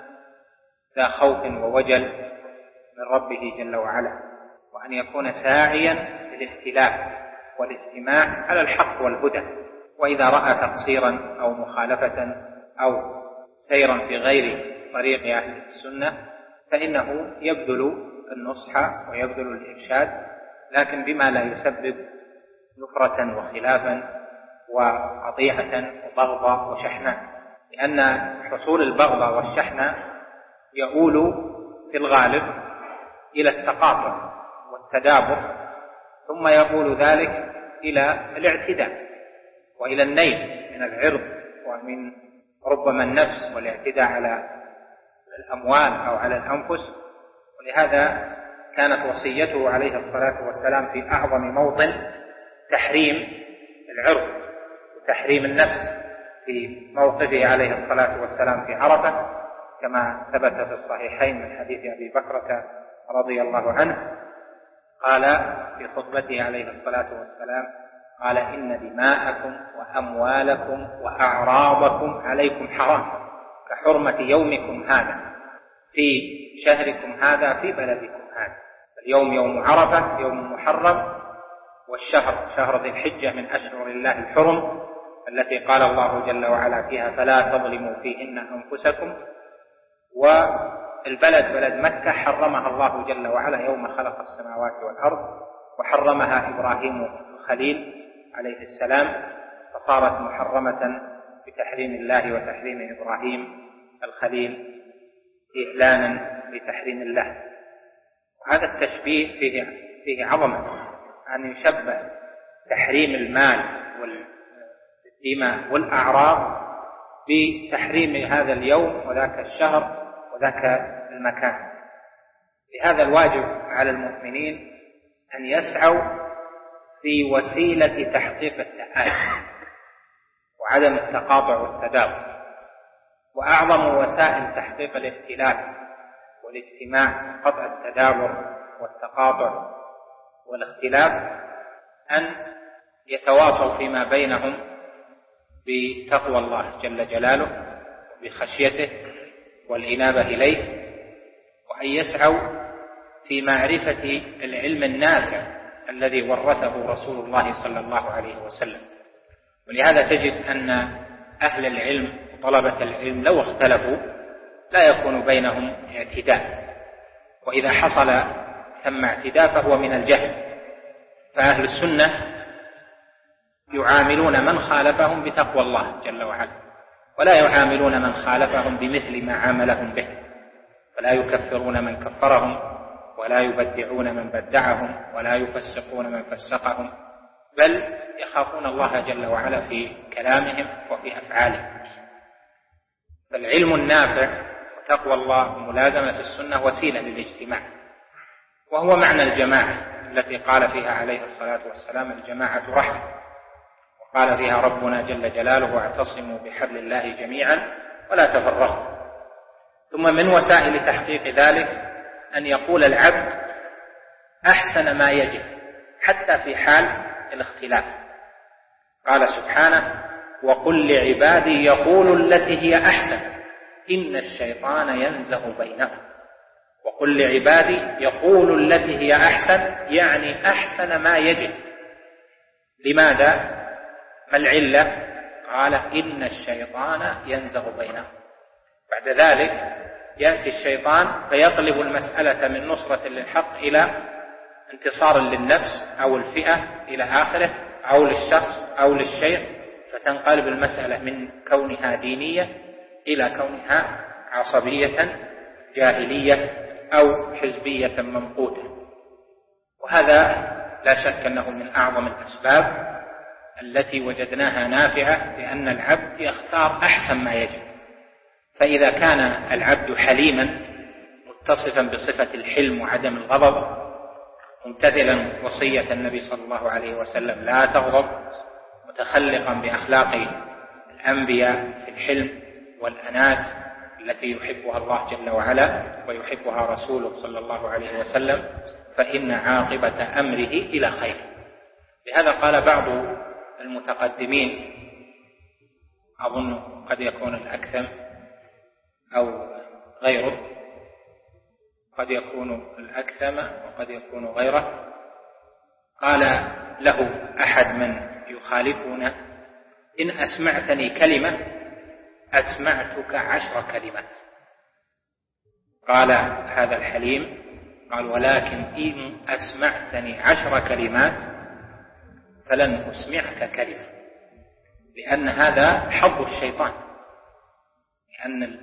ذا خوف ووجل من ربه جل وعلا، وأن يكون ساعيا للاختلاف والاجتماع على الحق والهدى. وإذا رأى تقصيرا أو مخالفة أو سيرا في غير طريق أهل السنة فإنه يبذل النصح ويبذل الإرشاد، لكن بما لا يسبب نفرة وخلافا وقطيعة وبغضة وشحنة، لأن حصول البغضة والشحنة يؤول في الغالب إلى التقاطع والتدابر، ثم يؤول ذلك إلى الاعتداء وإلى النيل من العرض ومن ربما النفس والاعتداء على الأموال أو على الأنفس. ولهذا كانت وصيته عليه الصلاة والسلام في أعظم موطن تحريم العرض وتحريم النفس، في موقفه عليه الصلاة والسلام في عرفة، كما ثبت في الصحيحين من حديث أبي بكرة رضي الله عنه، قال في خطبته عليه الصلاة والسلام: قال: إن دماءكم وأموالكم وأعراضكم عليكم حرام كحرمة يومكم هذا في شهركم هذا في بلدكم هذا. اليوم يوم عرفة، يوم محرم، والشهر شهر ذي الحجة من أشهر الله الحرم التي قال الله جل وعلا فيها: فلا تظلموا فيهن أنفسكم. والبلد بلد مكة حرمها الله جل وعلا يوم خلق السماوات والأرض، وحرمها إبراهيم الخليل عليه السلام، فصارت محرمة بتحريم الله وتحريم إبراهيم الخليل إعلانا لتحريم الله. وهذا التشبيه فيه فيه عظمة أن يشبه تحريم المال والدماء والأعراض بتحريم هذا اليوم وذاك الشهر وذاك المكان. لهذا الواجب على المؤمنين أن يسعوا في وسيلة تحقيق التآلف وعدم التقاطع والتداول. وأعظم وسائل تحقيق الائتلاف والاجتماع وقطع التدابر والتقاطع والاختلاف أن يتواصوا فيما بينهم بتقوى الله جل جلاله وبخشيته والإنابة إليه، وأن يسعوا في معرفة العلم النافع الذي ورثه رسول الله صلى الله عليه وسلم. ولهذا تجد أن أهل العلم وطلبة العلم لو اختلفوا لا يكون بينهم اعتداء، وإذا حصل ثم اعتداء فهو من الجهل. فأهل السنة يعاملون من خالفهم بتقوى الله جل وعلا، ولا يعاملون من خالفهم بمثل ما عاملهم به، ولا يكفرون من كفرهم، ولا يبدعون من بدعهم، ولا يفسقون من فسقهم، بل يخافون الله جل وعلا في كلامهم وفي أفعالهم. فالعلم النافع وتقوى الله وملازمة السنة وسيلة للاجتماع، وهو معنى الجماعة التي قال فيها عليه الصلاة والسلام: الجماعة رحمة. وقال فيها ربنا جل جلاله: واعتصموا بحبل الله جميعا ولا تفرقوا. ثم من وسائل تحقيق ذلك أن يقول العبد أحسن ما يجد حتى في حال الاختلاف. قال سبحانه: وقل لعبادي يقولوا التي هي أحسن إن الشيطان ينزغ بينهم. وقل لعبادي يقولوا التي هي أحسن، يعني أحسن ما يجد. لماذا؟ ما العلة؟ قال: إن الشيطان ينزغ بينهم. بعد ذلك يأتي الشيطان فيقلب المسألة من نصرة للحق إلى انتصار للنفس أو الفئة إلى آخره، أو للشخص أو للشيخ، فتنقلب المسألة من كونها دينية إلى كونها عصبية جاهلية أو حزبية ممقوتة. وهذا لا شك أنه من أعظم الأسباب التي وجدناها نافعة، لأن العبد يختار أحسن ما يجد. فإذا كان العبد حليما متصفا بصفة الحلم وعدم الغضب، ممتثلا وصية النبي صلى الله عليه وسلم لا تغضب، متخلقا بأخلاق الأنبياء في الحلم والأنات التي يحبها الله جل وعلا ويحبها رسوله صلى الله عليه وسلم، فإن عاقبة أمره إلى خير. لهذا قال بعض المتقدمين، أظن قد يكون الأكثم أو غيره، قد يكون الأكثم وقد يكون غيره، قال له أحد من يخالفنا: إن أسمعتني كلمة أسمعتك عشر كلمات. قال هذا الحليم: قال: ولكن إن أسمعتني عشر كلمات فلن أسمعك كلمة، لأن هذا حظ الشيطان، لأن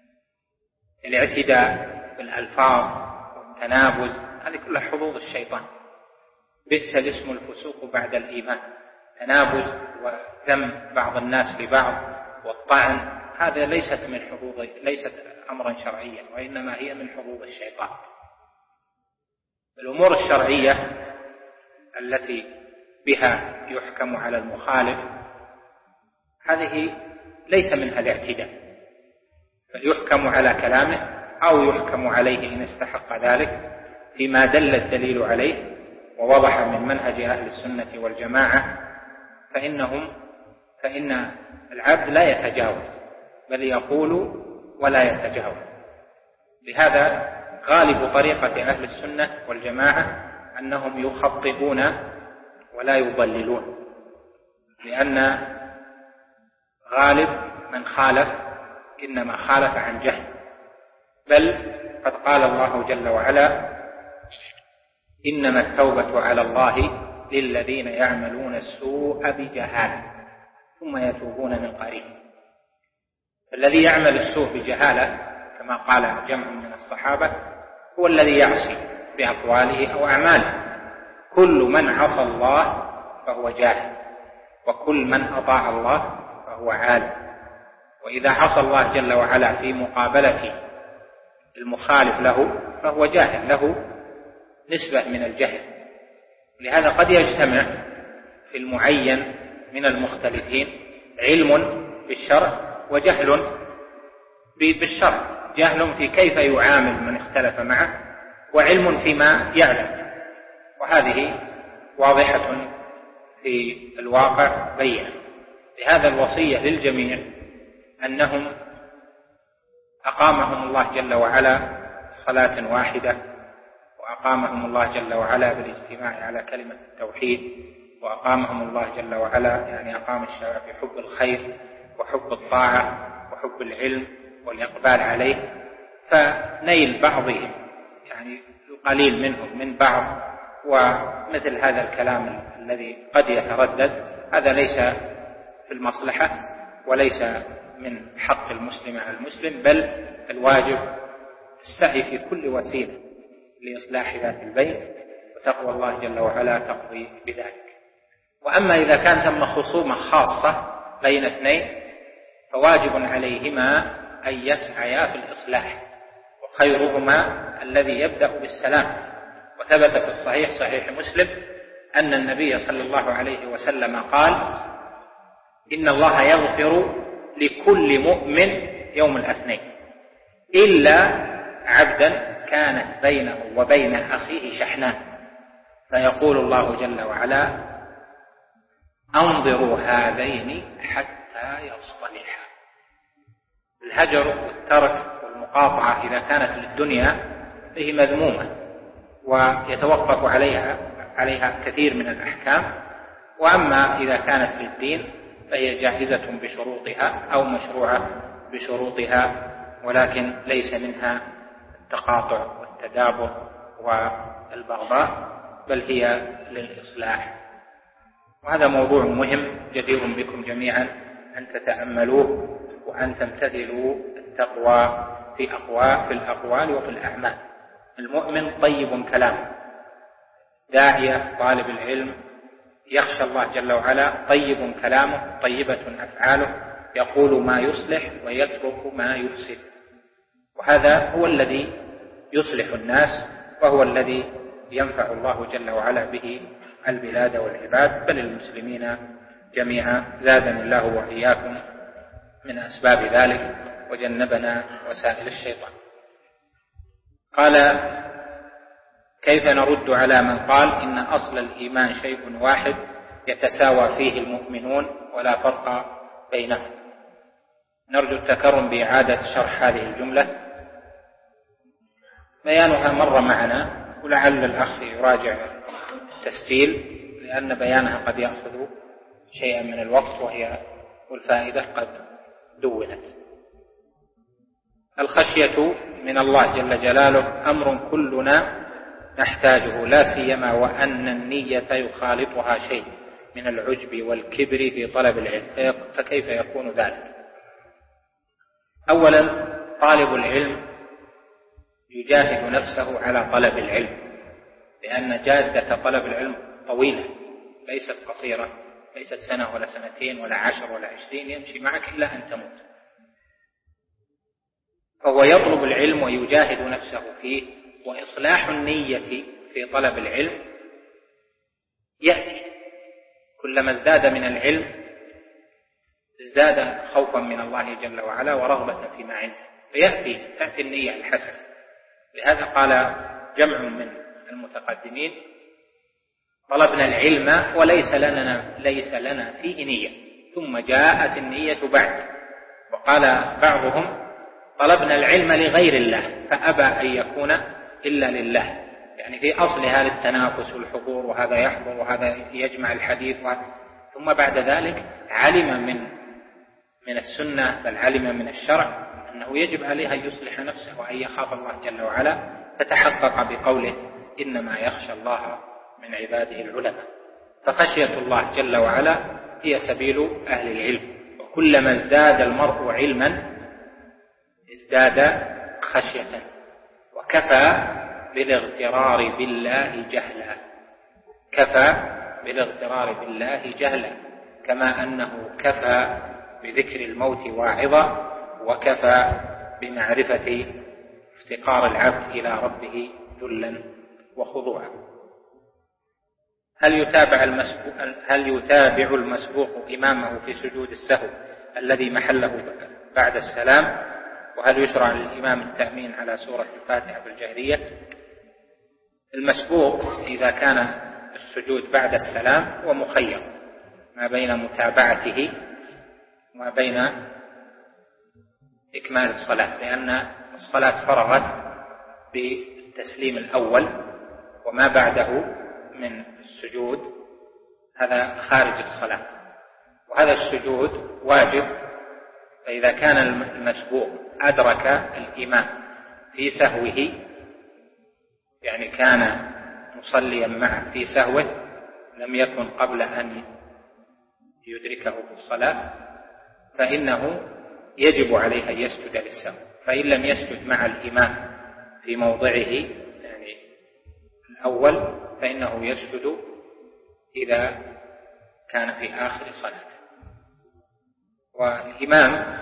الاعتداء بالألفاظ والتنابز هذه كلها حظوظ الشيطان. بئس الاسم الفسوق بعد الإيمان، تنابز وذم بعض الناس لبعض والطعن، هذا ليست من حظوظ، ليست أمرا شرعيا، وإنما هي من حظوظ الشيطان. الأمور الشرعية التي بها يحكم على المخالف هذه ليس منها الاعتداء، فيحكم على كلامه أو يحكم عليه إن استحق ذلك فيما دل الدليل عليه ووضح من منهج أهل السنة والجماعة، فإنهم فإن العبد لا يتجاوز، بل يقول ولا يتجاوز. لهذا غالب طريقة أهل السنة والجماعة أنهم يخطئون ولا يضللون، لأن غالب من خالف إنما خالف عن جهل، بل قد قال الله جل وعلا: إنما التوبة على الله للذين يعملون السوء بجهالة ثم يتوبون من قريب. الذي يعمل السوء بجهالة كما قال جمع من الصحابة هو الذي يعصي بأقواله أو أعماله، كل من عصى الله فهو جاهل، وكل من أطاع الله فهو عالم. وإذا عصى الله جل وعلا في مقابلة المخالف له فهو جاهل، له نسبة من الجهل. لهذا قد يجتمع في المعين من المختلفين علم بالشرع وجهل بالشرع، جهل في كيف يعامل من اختلف معه، وعلم فيما يعلم، وهذه واضحة في الواقع بينة. لهذا الوصية للجميع أنهم أقامهم الله جل وعلا صلاة واحدة، وأقامهم الله جل وعلا بالاجتماع على كلمة التوحيد، وأقامهم الله جل وعلا يعني أقام الشباب بحب الخير وحب الطاعة وحب العلم والإقبال عليه. فنيل بعضهم يعني القليل منهم من بعض ومثل هذا الكلام الذي قد يتردد، هذا ليس في المصلحة وليس من حق المسلم على المسلم، بل الواجب السعي في كل وسيلة لإصلاح ذات البين، وتقوى الله جل وعلا تقضي بذلك. وأما إذا كان ثم خصومة خاصة بين اثنين فواجب عليهما أن يسعيا في الإصلاح، وخيرهما الذي يبدأ بالسلام. وثبت في الصحيح صحيح مسلم أن النبي صلى الله عليه وسلم قال: إن الله يغفر لكل مؤمن يوم الاثنين إلا عبدا كانت بينه وبين أخيه شحناء، فيقول الله جل وعلا: أنظروا هذين حتى يصطلحا. الهجر والترك والمقاطعة إذا كانت للدنيا فهي مذمومة ويتوقف عليها عليها كثير من الأحكام، وأما إذا كانت للدين فهي جائزة بشروطها أو مشروعة بشروطها، ولكن ليس منها التقاطع والتدابر والبغضاء، بل هي للإصلاح. وهذا موضوع مهم جدير بكم جميعا أن تتأملوه وأن تمتثلوا التقوى في أقوال في الأقوال وفي الأعمال. المؤمن طيب كلام، داعية طالب العلم يخشى الله جل وعلا طيب كلامه طيبة أفعاله، يقول ما يصلح ويترك ما يفسد، وهذا هو الذي يصلح الناس، وهو الذي ينفع الله جل وعلا به البلاد والعباد بل المسلمين جميعا. زادني الله وإياكم من أسباب ذلك وجنبنا وسائل الشيطان. قال: كيف نرد على من قال إن أصل الإيمان شيء واحد يتساوى فيه المؤمنون ولا فرق بينهم؟ نرجو التكرم بإعادة شرح هذه الجملة. بيانها مر معنا، ولعل الأخ يراجع التسجيل لأن بيانها قد يأخذ شيئا من الوقت، وهي والفائدة قد دونت. الخشية من الله جل جلاله أمر كلنا نحتاجه، لا سيما وأن النية يخالطها شيء من العجب والكبر في طلب العلم، فكيف يكون ذلك؟ أولا، طالب العلم يجاهد نفسه على طلب العلم، لأن جادة طلب العلم طويلة ليست قصيرة، ليست سنة ولا سنتين ولا عشر ولا عشرين، يمشي معك إلا أن تموت. فهو يطلب العلم ويجاهد نفسه فيه. وإصلاح النية في طلب العلم يأتي كلما ازداد من العلم ازداد خوفا من الله جل وعلا ورغبة فيما عنده، فيأتي تأتي النية الحسنة. لهذا قال جمع من المتقدمين: طلبنا العلم وليس لنا ليس لنا فيه نية، ثم جاءت النية بعد. وقال بعضهم: طلبنا العلم لغير الله فأبى أن يكون إلا لله، يعني في أصلها للتنافس والحضور، وهذا يحضر وهذا يجمع الحديث، ثم بعد ذلك علم من من السنة بل علم من الشرع أنه يجب عليه أن يصلح نفسه وأن يخاف الله جل وعلا، فتحقق بقوله: إنما يخشى الله من عباده العلماء. فخشية الله جل وعلا هي سبيل أهل العلم، وكلما ازداد المرء علما ازداد خشية، وكفى بالاغترار بالله جهلا. كفى بالاغترار بالله جهلا، كما أنه كفى بذكر الموت واعظا، وكفى بمعرفة افتقار العبد إلى ربه ذلا وخضوعا. هل يتابع المسبوق, هل يتابع المسبوق إمامه في سجود السهو الذي محله بعد السلام؟ وهل يشرع للإمام التأمين على سورة الفاتحة بالجهرية؟ المسبوق إذا كان السجود بعد السلام هو مخير ما بين متابعته وما بين إكمال الصلاة، لأن الصلاة فرغت بالتسليم الأول، وما بعده من السجود هذا خارج الصلاة، وهذا السجود واجب. فإذا كان المسبوق أدرك الإمام في سهوه، يعني كان مصليا معه في سهوه لم يكن قبل أن يدركه في الصلاة، فإنه يجب عليه أن يسجد للسهو. فإن لم يسجد مع الإمام في موضعه يعني الأول فإنه يسجد إذا كان في آخر صلاته. والإمام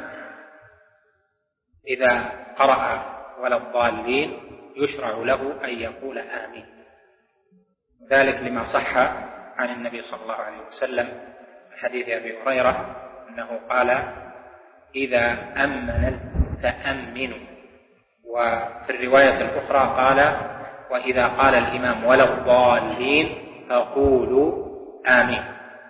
إذا قرأ ولا الضالين يشرع له أن يقول آمين، ذلك لما صح عن النبي صلى الله عليه وسلم حديث أبي هريرة أنه قال إذا أمن فأمنوا، وفي الرواية الأخرى قال وإذا قال الإمام ولا الضالين فقولوا آمين.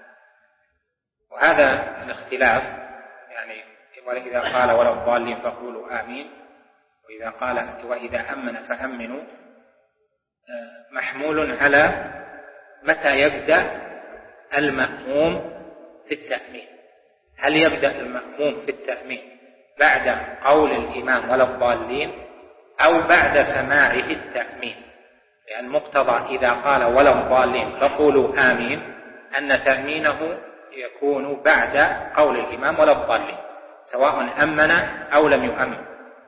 وهذا الاختلاف يعني وإذا قال ولا الضالين فقولوا آمين وإذا قال وإذا أمن فأمنوا محمول على متى يبدأ المأموم في التأمين. هل يبدأ المأموم في التأمين بعد قول الإمام ولا الضالين أو بعد سماعه التأمين؟ لأن مقتضى إذا قال ولا الضالين فقولوا آمين أن تأمينه يكون بعد قول الإمام ولا الضالين سواء أمن أو لم يؤمن.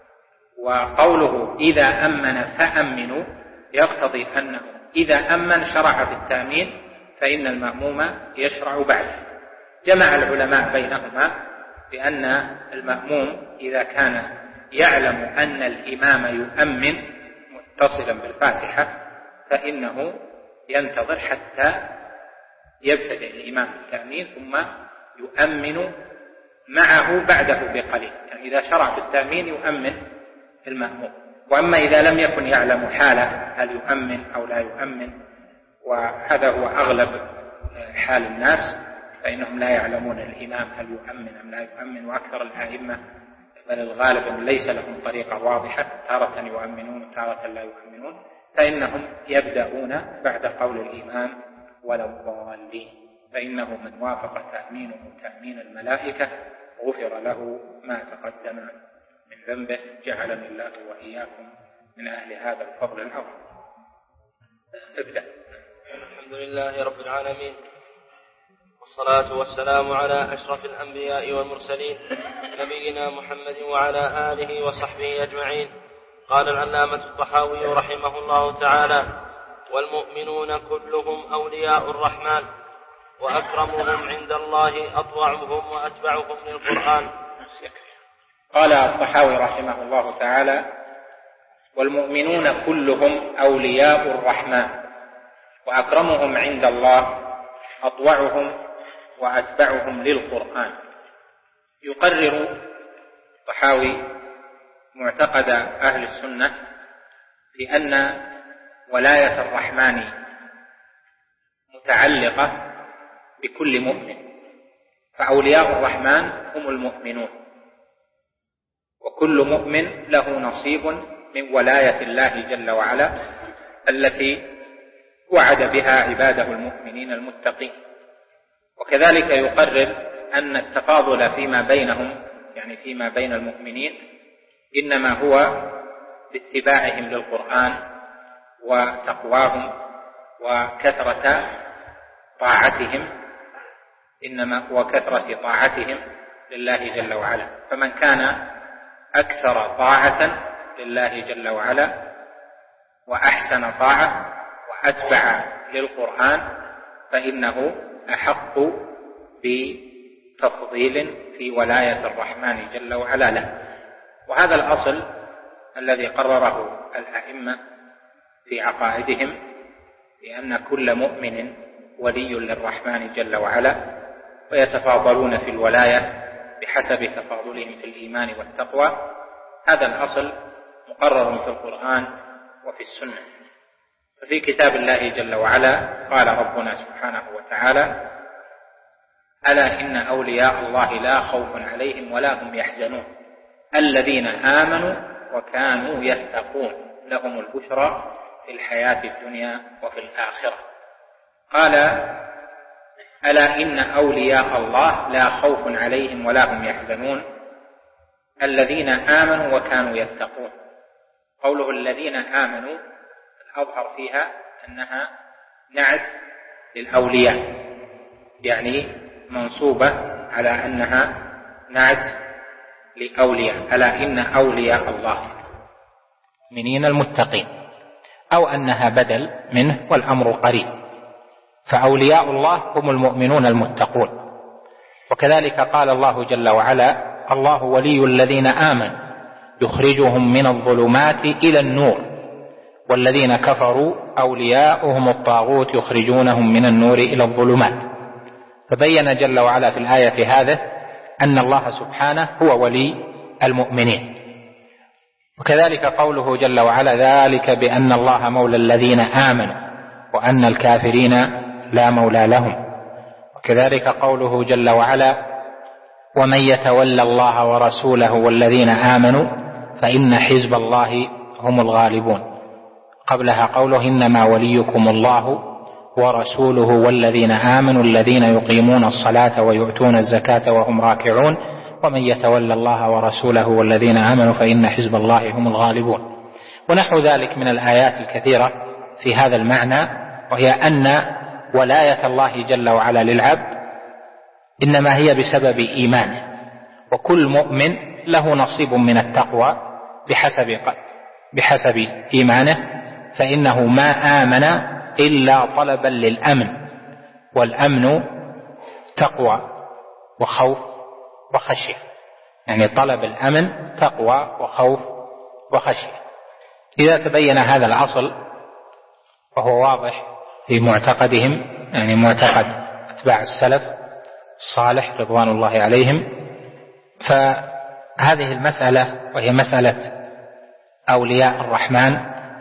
وقوله إذا أمن فأمنوا يقتضي أنه إذا أمن شرع في التأمين فإن المأموم يشرع بعده. جمع العلماء بينهما بأن المأموم إذا كان يعلم أن الإمام يؤمن متصلا بالفاتحة فإنه ينتظر حتى يبتدئ الإمام بالتأمين ثم يؤمن معه بعده بقليل، يعني إذا شرع في التأمين يؤمن المأموم. وأما إذا لم يكن يعلم حاله هل يؤمن أو لا يؤمن، وهذا هو أغلب حال الناس، فإنهم لا يعلمون الإمام هل يؤمن أم لا يؤمن، وأكثر الآئمة بل الغالب أن ليس لهم طريقة واضحة، تارة يؤمنون وتارة لا يؤمنون، فإنهم يبدأون بعد قول الإمام ولا الضالين، فإنه من وافق تأمينه تأمين الملائكة غفر له ما تقدم من ذنبه. جعلني الله وإياكم من أهل هذا الفضل العظيم. ابدأ. الحمد لله رب العالمين، والصلاة والسلام على أشرف الأنبياء والمرسلين نبينا محمد وعلى آله وصحبه أجمعين. قال العلامة الطحاوي رحمه الله تعالى: والمؤمنون كلهم أولياء الرحمن، وأكرمهم عند الله أطوعهم وأتبعهم للقرآن. قال الطحاوي رحمه الله تعالى: والمؤمنون كلهم أولياء الرحمن، وأكرمهم عند الله أطوعهم وأتبعهم للقرآن. يقرر الطحاوي معتقد أهل السنة بأن ولاية الرحمن متعلقة بكل مؤمن، فأولياء الرحمن هم المؤمنون، وكل مؤمن له نصيب من ولاية الله جل وعلا التي وعد بها عباده المؤمنين المتقين. وكذلك يقرر أن التفاضل فيما بينهم يعني فيما بين المؤمنين إنما هو باتباعهم للقرآن وتقواهم وكثرة طاعتهم إنما هو كثرة طاعتهم لله جل وعلا. فمن كان أكثر طاعة لله جل وعلا وأحسن طاعة وأتبع للقرآن فإنه أحق بتفضيل في ولاية الرحمن جل وعلا له. وهذا الأصل الذي قرره الأئمة في عقائدهم بأن كل مؤمن ولي للرحمن جل وعلا، ويتفاضلون في الولاية بحسب تفاضلهم في الإيمان والتقوى. هذا الأصل مقرر في القرآن وفي السنة. ففي كتاب الله جل وعلا قال ربنا سبحانه وتعالى: ألا إن أولياء الله لا خوف عليهم ولا هم يحزنون الذين آمنوا وكانوا يتقون لهم البشرى في الحياة الدنيا وفي الآخرة. قال: ألا إن أولياء الله لا خوف عليهم ولا هم يحزنون الذين آمنوا وكانوا يتقون. قوله الذين آمنوا الأظهر فيها أنها نعت للأولياء، يعني منصوبة على أنها نعت لأولياء. ألا إن أولياء الله المؤمنين المتقين، أو أنها بدل منه والأمر قريب. فأولياء الله هم المؤمنون المتقون. وكذلك قال الله جل وعلا: الله ولي الذين آمنوا يخرجهم من الظلمات إلى النور والذين كفروا أولياؤهم الطاغوت يخرجونهم من النور إلى الظلمات. فبين جل وعلا في الآية هذه أن الله سبحانه هو ولي المؤمنين. وكذلك قوله جل وعلا: ذلك بأن الله مولى الذين آمنوا وأن الكافرين لا مولى لهم. وكذلك قوله جل وعلا: ومن يتولى الله ورسوله والذين آمنوا فإن حزب الله هم الغالبون. قبلها قوله: إنما وليكم الله ورسوله والذين آمنوا الذين يقيمون الصلاة ويؤتون الزكاة وهم راكعون ومن يتولى الله ورسوله والذين آمنوا فإن حزب الله هم الغالبون. ونحو ذلك من الآيات الكثيرة في هذا المعنى، وهي أن ولاية الله جل وعلا للعبد إنما هي بسبب إيمانه، وكل مؤمن له نصيب من التقوى بحسب بحسب إيمانه، فإنه ما آمن إلا طلبا للأمن، والأمن تقوى وخوف وخشية، يعني طلب الأمن تقوى وخوف وخشية. إذا تبين هذا الأصل وهو واضح في معتقدهم، يعني معتقد أتباع السلف الصالح رضوان الله عليهم، فهذه المسألة وهي مسألة أولياء الرحمن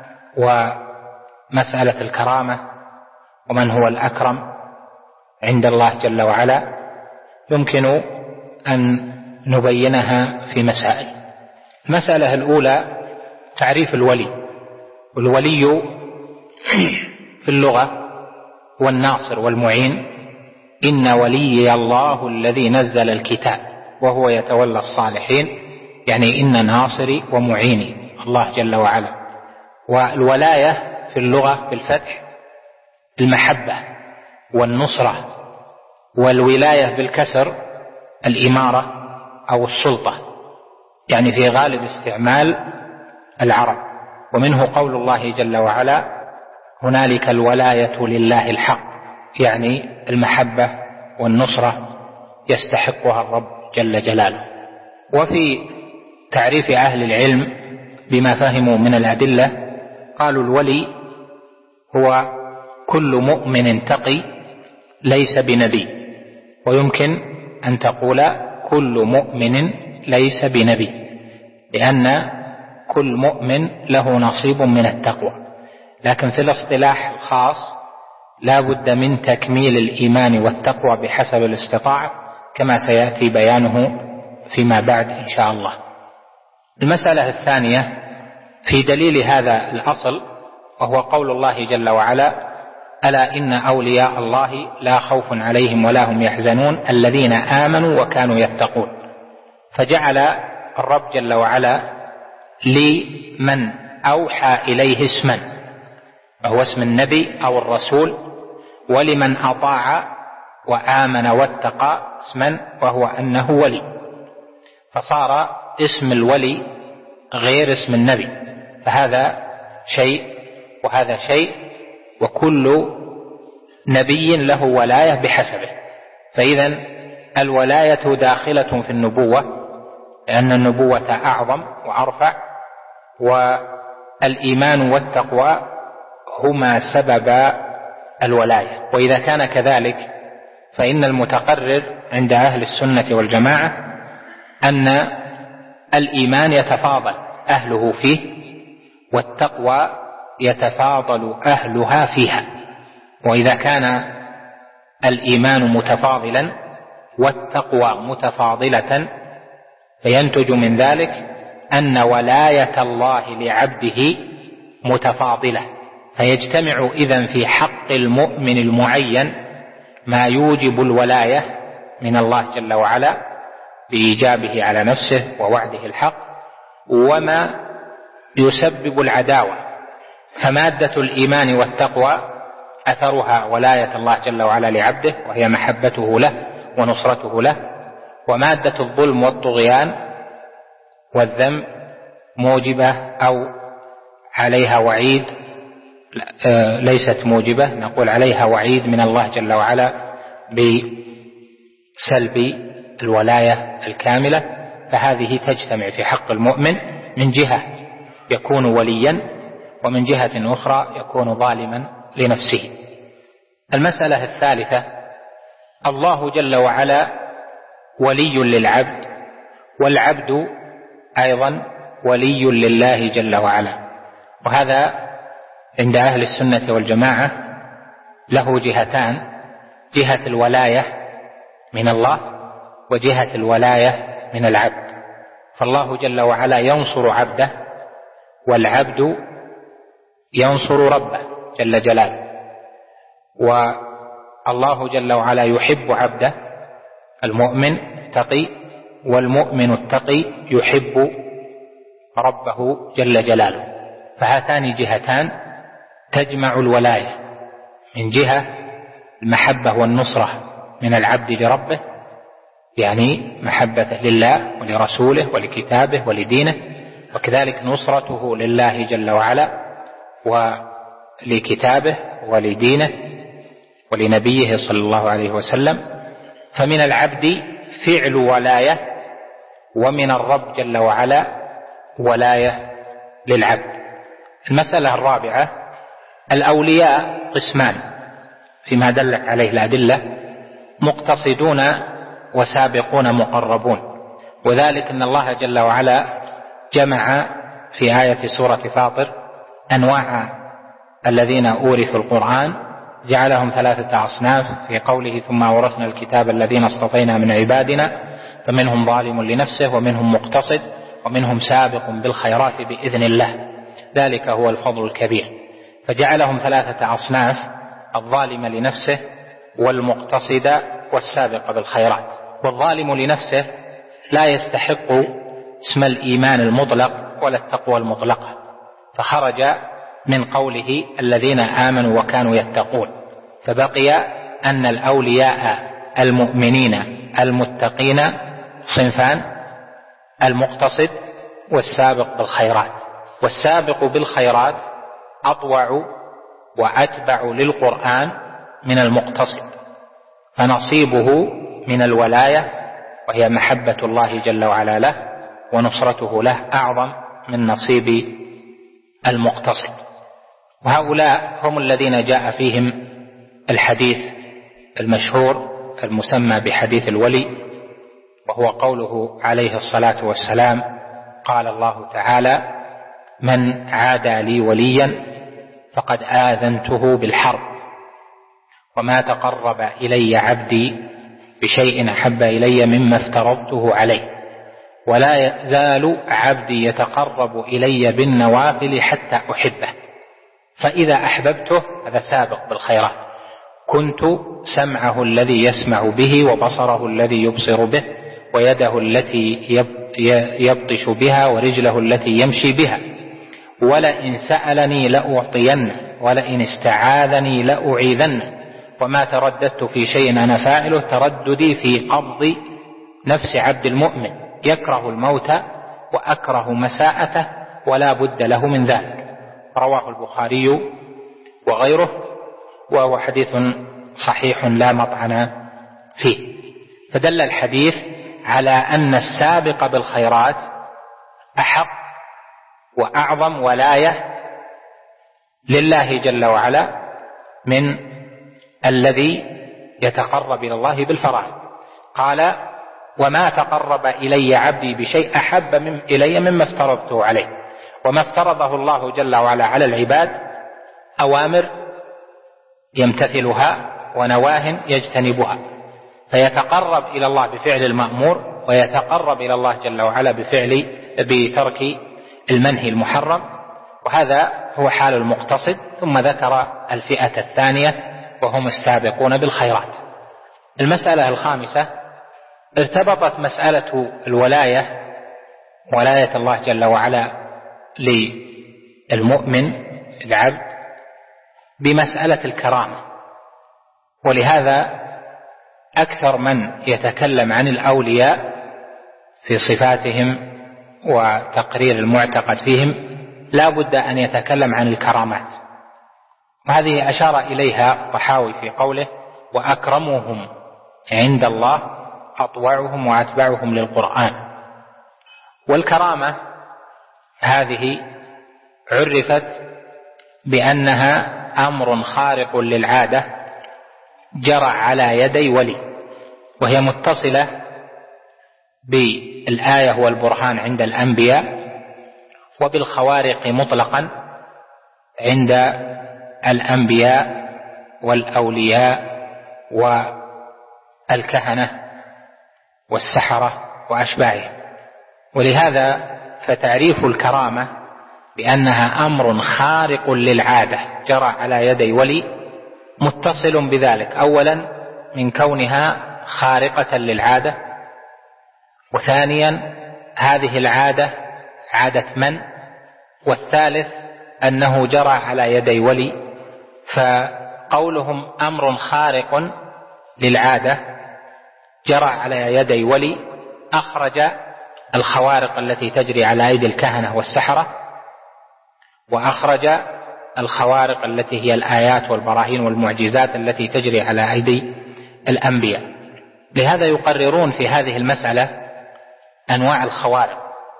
ومسألة الكرامة ومن هو الأكرم عند الله جل وعلا يمكن أن نبينها في مسائل. المسألة الأولى تعريف الولي. والولي في اللغة هو الناصر والمعين. إن ولي الله الذي نزل الكتاب وهو يتولى الصالحين، يعني إن ناصري ومعيني الله جل وعلا. والولاية في اللغة بالفتح المحبة والنصرة، والولاية بالكسر الإمارة أو السلطة، يعني في غالب استعمال العرب. ومنه قول الله جل وعلا: هنالك الولاية لله الحق، يعني المحبة والنصرة يستحقها الرب جل جلاله. وفي تعريف أهل العلم بما فهموا من الأدلة قالوا: الولي هو كل مؤمن تقي ليس بنبي. ويمكن أن تقول كل مؤمن ليس بنبي، لأن كل مؤمن له نصيب من التقوى. لكن في الاصطلاح الخاص لا بد من تكميل الإيمان والتقوى بحسب الاستطاعة، كما سيأتي بيانه فيما بعد إن شاء الله. المسألة الثانية في دليل هذا الأصل، وهو قول الله جل وعلا: ألا إن أولياء الله لا خوف عليهم ولا هم يحزنون الذين آمنوا وكانوا يتقون. فجعل الرب جل وعلا لمن أوحى إليه اسما، وهو اسم النبي أو الرسول، ولمن أطاع وآمن واتقى اسما، وهو أنه ولي. فصار اسم الولي غير اسم النبي، فهذا شيء وهذا شيء، وكل نبي له ولاية بحسبه. فإذا الولاية داخلة في النبوة، لأن النبوة أعظم وأرفع، والإيمان والتقوى هما سبب الولاية. وإذا كان كذلك فإن المتقرر عند أهل السنة والجماعة أن الإيمان يتفاضل أهله فيه، والتقوى يتفاضل أهلها فيها. وإذا كان الإيمان متفاضلا والتقوى متفاضلة فينتج من ذلك أن ولاية الله لعبده متفاضلة، فيجتمع إذن في حق المؤمن المعين ما يوجب الولاية من الله جل وعلا بإيجابه على نفسه ووعده الحق، وما يسبب العداوة. فمادة الإيمان والتقوى أثرها ولاية الله جل وعلا لعبده، وهي محبته له ونصرته له. ومادة الظلم والطغيان والذنب موجبة أو عليها وعيد، ليست موجبة، نقول عليها وعيد من الله جل وعلا بسلب الولاية الكاملة. فهذه تجتمع في حق المؤمن، من جهة يكون وليا، ومن جهة أخرى يكون ظالما لنفسه. المسألة الثالثة: الله جل وعلا ولي للعبد، والعبد أيضا ولي لله جل وعلا. وهذا عند أهل السنة والجماعة له جهتان: جهة الولاية من الله، وجهة الولاية من العبد. فالله جل وعلا ينصر عبده، والعبد ينصر ربه جل جلاله. والله جل وعلا يحب عبده المؤمن التقي، والمؤمن التقي يحب ربه جل جلاله. فهاتان جهتان تجمع الولاية: من جهة المحبة والنصرة من العبد لربه، يعني محبته لله ولرسوله ولكتابه ولدينه، وكذلك نصرته لله جل وعلا ولكتابه ولدينه ولنبيه صلى الله عليه وسلم. فمن العبد فعل ولاية، ومن الرب جل وعلا ولاية للعبد. المسألة الرابعة: الأولياء قسمان فيما دلت عليه الأدلة: مقتصدون وسابقون مقربون. وذلك أن الله جل وعلا جمع في آية سورة فاطر أنواع الذين أورثوا القرآن، جعلهم ثلاثة أصناف في قوله: ثم أورثنا الكتاب الذين اصطفينا من عبادنا فمنهم ظالم لنفسه ومنهم مقتصد ومنهم سابق بالخيرات بإذن الله، ذلك هو الفضل الكبير. فجعلهم ثلاثة أصناف: الظالم لنفسه والمقتصد والسابق بالخيرات. والظالم لنفسه لا يستحق اسم الإيمان المطلق ولا التقوى المطلقة، فخرج من قوله الذين آمنوا وكانوا يتقون. فبقي أن الأولياء المؤمنين المتقين صنفان: المقتصد والسابق بالخيرات. والسابق بالخيرات أطوع وأتبع للقرآن من المقتصد، فنصيبه من الولاية وهي محبة الله جل وعلا له ونصرته له أعظم من نصيب المقتصد. وهؤلاء هم الذين جاء فيهم الحديث المشهور المسمى بحديث الولي، وهو قوله عليه الصلاة والسلام: قال الله تعالى: من عادى لي وليا فقد آذنته بالحرب، وما تقرب إلي عبدي بشيء أحب إلي مما افترضته عليه، ولا يزال عبدي يتقرب إلي بالنوافل حتى أحبه، فإذا أحببته هذا سابق بالخيرات كنت سمعه الذي يسمع به، وبصره الذي يبصر به، ويده التي يبطش بها، ورجله التي يمشي بها، ولئن سألني لأعطينه، ولئن استعاذني لأعيذنه، وما ترددت في شيء أنا فاعله ترددي في قبض نفس عبد المؤمن، يكره الموت وأكره مساءته ولا بد له من ذلك. رواه البخاري وغيره، وهو حديث صحيح لا مطعن فيه. فدل الحديث على أن السابق بالخيرات أحق وأعظم ولاية لله جل وعلا من الذي يتقرب إلى الله بالفرائض. قال: وما تقرب إلي عبدي بشيء أحب من إلي مما افترضته عليه. وما افترضه الله جل وعلا على العباد أوامر يمتثلها ونواه يجتنبها، فيتقرب إلى الله بفعل المأمور ويتقرب إلى الله جل وعلا بفعل بترك المنهي المحرم، وهذا هو حال المقتصد. ثم ذكر الفئة الثانية وهم السابقون بالخيرات. المسألة الخامسة: ارتبطت مسألة الولاية ولاية الله جل وعلا للمؤمن العبد بمسألة الكرامة، ولهذا أكثر من يتكلم عن الأولياء في صفاتهم وتقرير المعتقد فيهم لا بد أن يتكلم عن الكرامات، وهذه أشار إليها الطحاوي في قوله: وأكرمهم عند الله أطوعهم وأتبعهم للقرآن. والكرامة هذه عرفت بأنها أمر خارق للعادة جرى على يدي ولي، وهي متصلة بالآية والبرهان عند الأنبياء، وبالخوارق مطلقا عند الأنبياء والأولياء والكهنة والسحرة وأشباههم. ولهذا فتعريف الكرامة بأنها أمر خارق للعادة جرى على يدي ولي متصل بذلك، أولا من كونها خارقة للعادة، وثانيا هذه العادة عادة من، والثالث أنه جرى على يدي ولي. فقولهم أمر خارق للعادة جرى على يدي ولي أخرج الخوارق التي تجري على أيدي الكهنة والسحرة، وأخرج الخوارق التي هي الآيات والبراهين والمعجزات التي تجري على أيدي الأنبياء. لهذا يقررون في هذه المسألة أنواع الخوارق،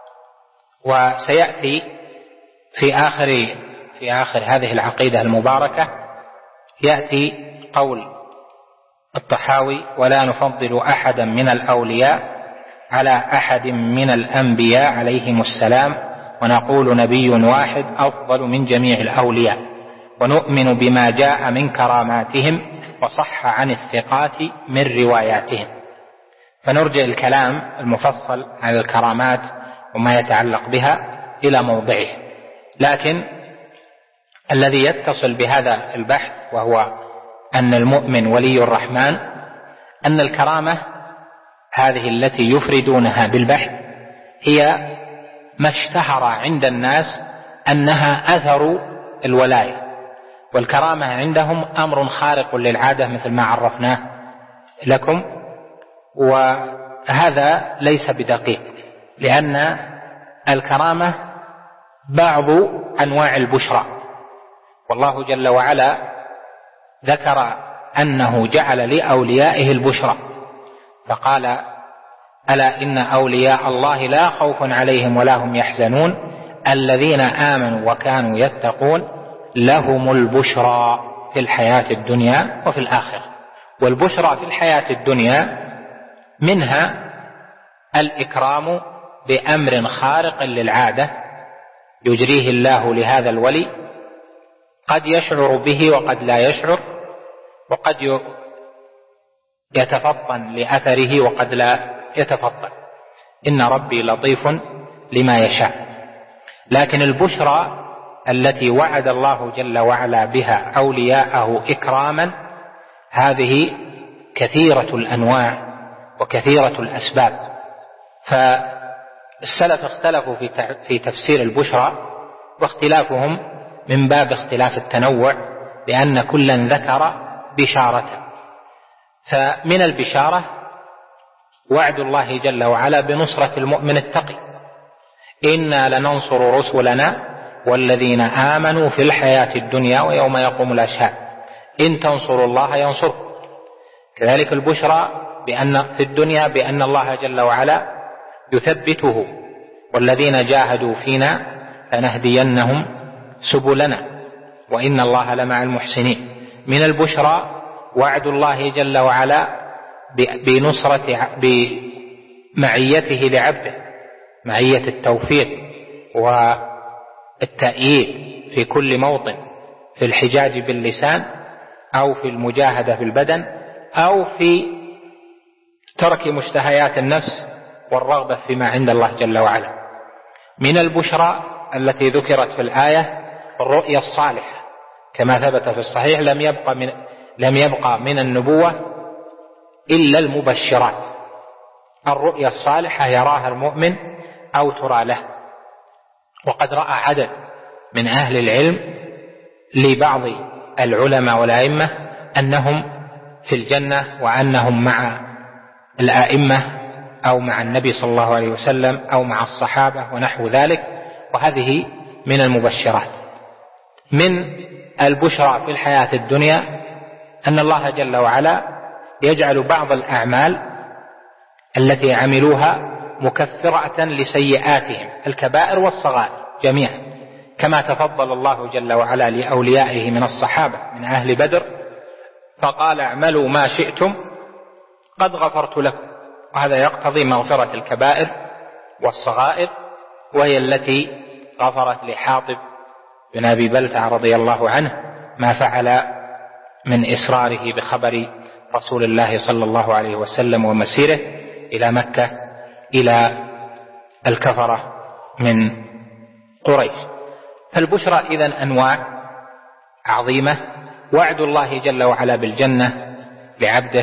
وسيأتي في آخر في آخر هذه العقيدة المباركة يأتي قول الطحاوي: ولا نفضل أحدا من الأولياء على أحد من الأنبياء عليهم السلام، ونقول نبي واحد أفضل من جميع الأولياء، ونؤمن بما جاء من كراماتهم وصح عن الثقات من رواياتهم. فنرجع الكلام المفصل عن الكرامات وما يتعلق بها إلى موضعه، لكن الذي يتصل بهذا البحث وهو أن المؤمن ولي الرحمن، أن الكرامة هذه التي يفردونها بالبحث هي ما اشتهر عند الناس أنها أثر الولاية، والكرامة عندهم أمر خارق للعادة مثل ما عرفناه لكم. وهذا ليس بدقيق، لأن الكرامة بعض أنواع البشرى، والله جل وعلا ذكر أنه جعل لأوليائه البشرى فقال: ألا إن أولياء الله لا خوف عليهم ولا هم يحزنون الذين آمنوا وكانوا يتقون لهم البشرى في الحياة الدنيا وفي الآخرة. والبشرى في الحياة الدنيا منها الإكرام بأمر خارق للعادة يجريه الله لهذا الولي، قد يشعر به وقد لا يشعر، وقد يتفطن لأثره وقد لا يتفطن. إن ربي لطيف لما يشاء. لكن البشرى التي وعد الله جل وعلا بها أولياءه إكراما هذه كثيرة الأنواع وكثيرة الأسباب. فالسلف اختلفوا في تفسير البشرى، واختلافهم من باب اختلاف التنوع، لأن كلا ذكر بشارته. فمن البشارة وعد الله جل وعلا بنصرة المؤمن التقي: إنا لننصر رسلنا والذين آمنوا في الحياة الدنيا ويوم يقوم الأشهاد. إن تنصروا الله ينصركم. كذلك البشرى بأن في الدنيا بأن الله جل وعلا يثبته، والذين جاهدوا فينا لنهدينهم سبلنا وإن الله لمع المحسنين. من البشرى وعد الله جل وعلا بنصرة بمعيته لعبده، معية التوفيق والتأييد في كل موطن، في الحجاج باللسان أو في المجاهدة بالبدن أو في ترك مشتهيات النفس والرغبة فيما عند الله جل وعلا. من البشرى التي ذكرت في الآية الرؤيا الصالحة كما ثبت في الصحيح، لم يبقى من لم يبقى من النبوة إلا المبشرات. الرؤيا الصالحة يراها المؤمن أو ترى له. وقد رأى عدد من أهل العلم لبعض العلماء والأئمة أنهم في الجنة وأنهم مع الأئمة أو مع النبي صلى الله عليه وسلم أو مع الصحابة ونحو ذلك، وهذه من المبشرات. من البشرى في الحياة الدنيا أن الله جل وعلا يجعل بعض الأعمال التي عملوها مكفرة لسيئاتهم، الكبائر والصغائر جميعا، كما تفضل الله جل وعلا لأوليائه من الصحابة من أهل بدر فقال اعملوا ما شئتم قد غفرت لكم. وهذا يقتضي مغفرة الكبائر والصغائر، وهي التي غفرت لحاطب بن أبي بلتع رضي الله عنه ما فعل من إصراره بخبر رسول الله صلى الله عليه وسلم ومسيره إلى مكة إلى الكفرة من قريش. فالبشرى إذن أنواع عظيمة. وعد الله جل وعلا بالجنة لعبده،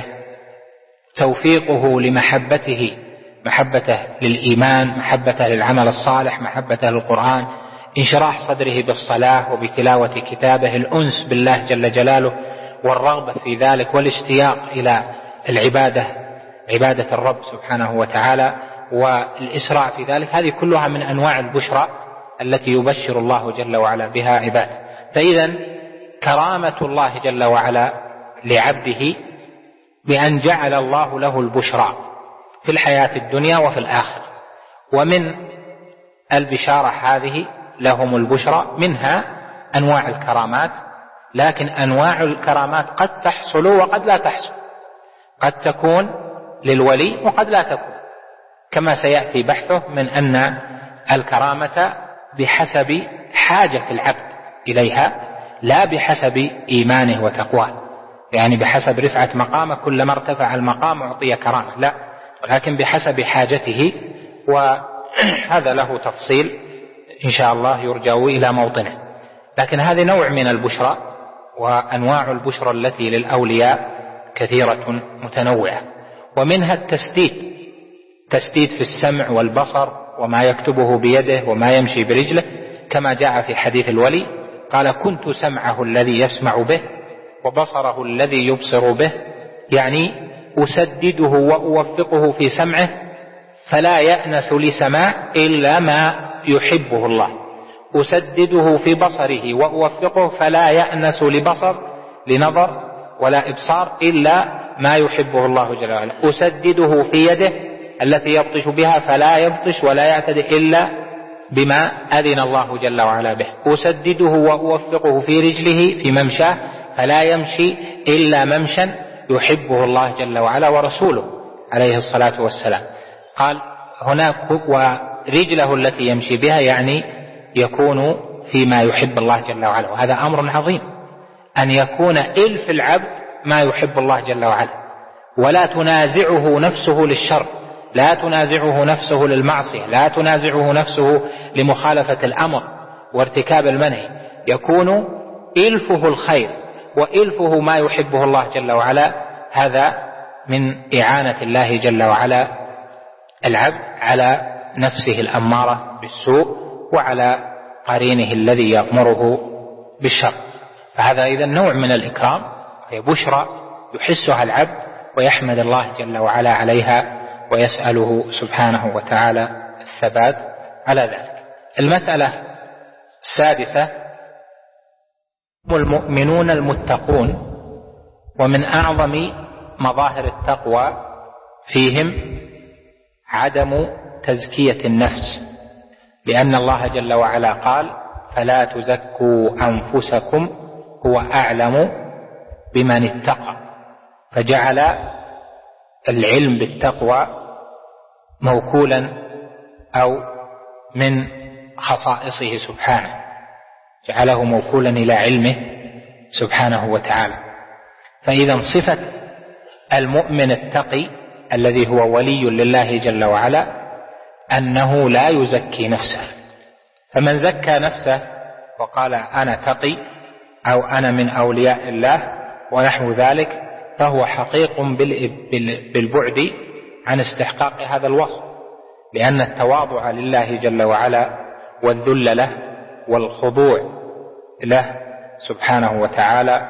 توفيقه لمحبته، محبته للإيمان، محبته للعمل الصالح، محبته للقرآن، انشراح صدره بالصلاة وبتلاوة كتابه، الأنس بالله جل جلاله والرغبة في ذلك والاشتياق إلى العبادة، عبادة الرب سبحانه وتعالى والإسراع في ذلك. هذه كلها من أنواع البشرى التي يبشر الله جل وعلا بها عباده. فإذا كرامة الله جل وعلا لعبده بأن جعل الله له البشرى في الحياة الدنيا وفي الآخرة. ومن البشارة هذه لهم البشرى منها أنواع الكرامات، لكن أنواع الكرامات قد تحصل وقد لا تحصل، قد تكون للولي وقد لا تكون، كما سيأتي بحثه من أن الكرامة بحسب حاجة العبد إليها لا بحسب إيمانه وتقواه، يعني بحسب رفعة مقامه كلما ارتفع المقام أعطي كرامة، لا، ولكن بحسب حاجته. وهذا له تفصيل إن شاء الله يرجع إلى موطنه. لكن هذا نوع من البشرى، وأنواع البشرى التي للأولياء كثيرة متنوعة. ومنها التسديد، تسديد في السمع والبصر وما يكتبه بيده وما يمشي برجله، كما جاء في حديث الولي قال كنت سمعه الذي يسمع به وبصره الذي يبصر به، يعني أسدده وأوفقه في سمعه فلا يأنس لسماع إلا ما يحبه الله، أسدده في بصره وأوفقه فلا يأنس لبصر لنظر ولا إبصار إلا ما يحبه الله جل وعلا، أسدده في يده التي يبطش بها فلا يبطش ولا يعتد إلا بما أذن الله جل وعلا به، أسدده وأوفقه في رجله في ممشاه فلا يمشي إلا ممشا يحبه الله جل وعلا ورسوله عليه الصلاة والسلام. قال هناك ورجله التي يمشي بها يعني يكون فيما يحب الله جل وعلا، وهذا أمر عظيم أن يكون إلف العبد ما يحب الله جل وعلا، ولا تنازعه نفسه للشر، لا تنازعه نفسه للمعصية، لا تنازعه نفسه لمخالفة الأمر وارتكاب المنهي، يكون إلفه الخير وإلفه ما يحبه الله جل وعلا. هذا من إعانة الله جل وعلا العبد على نفسه الأمارة بالسوء وعلى قرينه الذي يأمره بالشر. فهذا إذن نوع من الإكرام، هي بشرى يحسها العبد ويحمد الله جل وعلا عليها ويسأله سبحانه وتعالى الثبات على ذلك. المسألة السادسة هم المؤمنون المتقون ومن أعظم مظاهر التقوى فيهم عدم تزكية النفس، لأن الله جل وعلا قال: فلا تزكوا أنفسكم هو أعلم بمن اتقى، فجعل العلم بالتقوى موكولا أو من خصائصه سبحانه، جعله موكولا إلى علمه سبحانه وتعالى. فإذا صفة المؤمن التقي الذي هو ولي لله جل وعلا أنه لا يزكي نفسه، فمن زكى نفسه وقال أنا تقي أو أنا من أولياء الله ونحو ذلك فهو حقيق بالبعد عن استحقاق هذا الوصف، لأن التواضع لله جل وعلا والذل له والخضوع له سبحانه وتعالى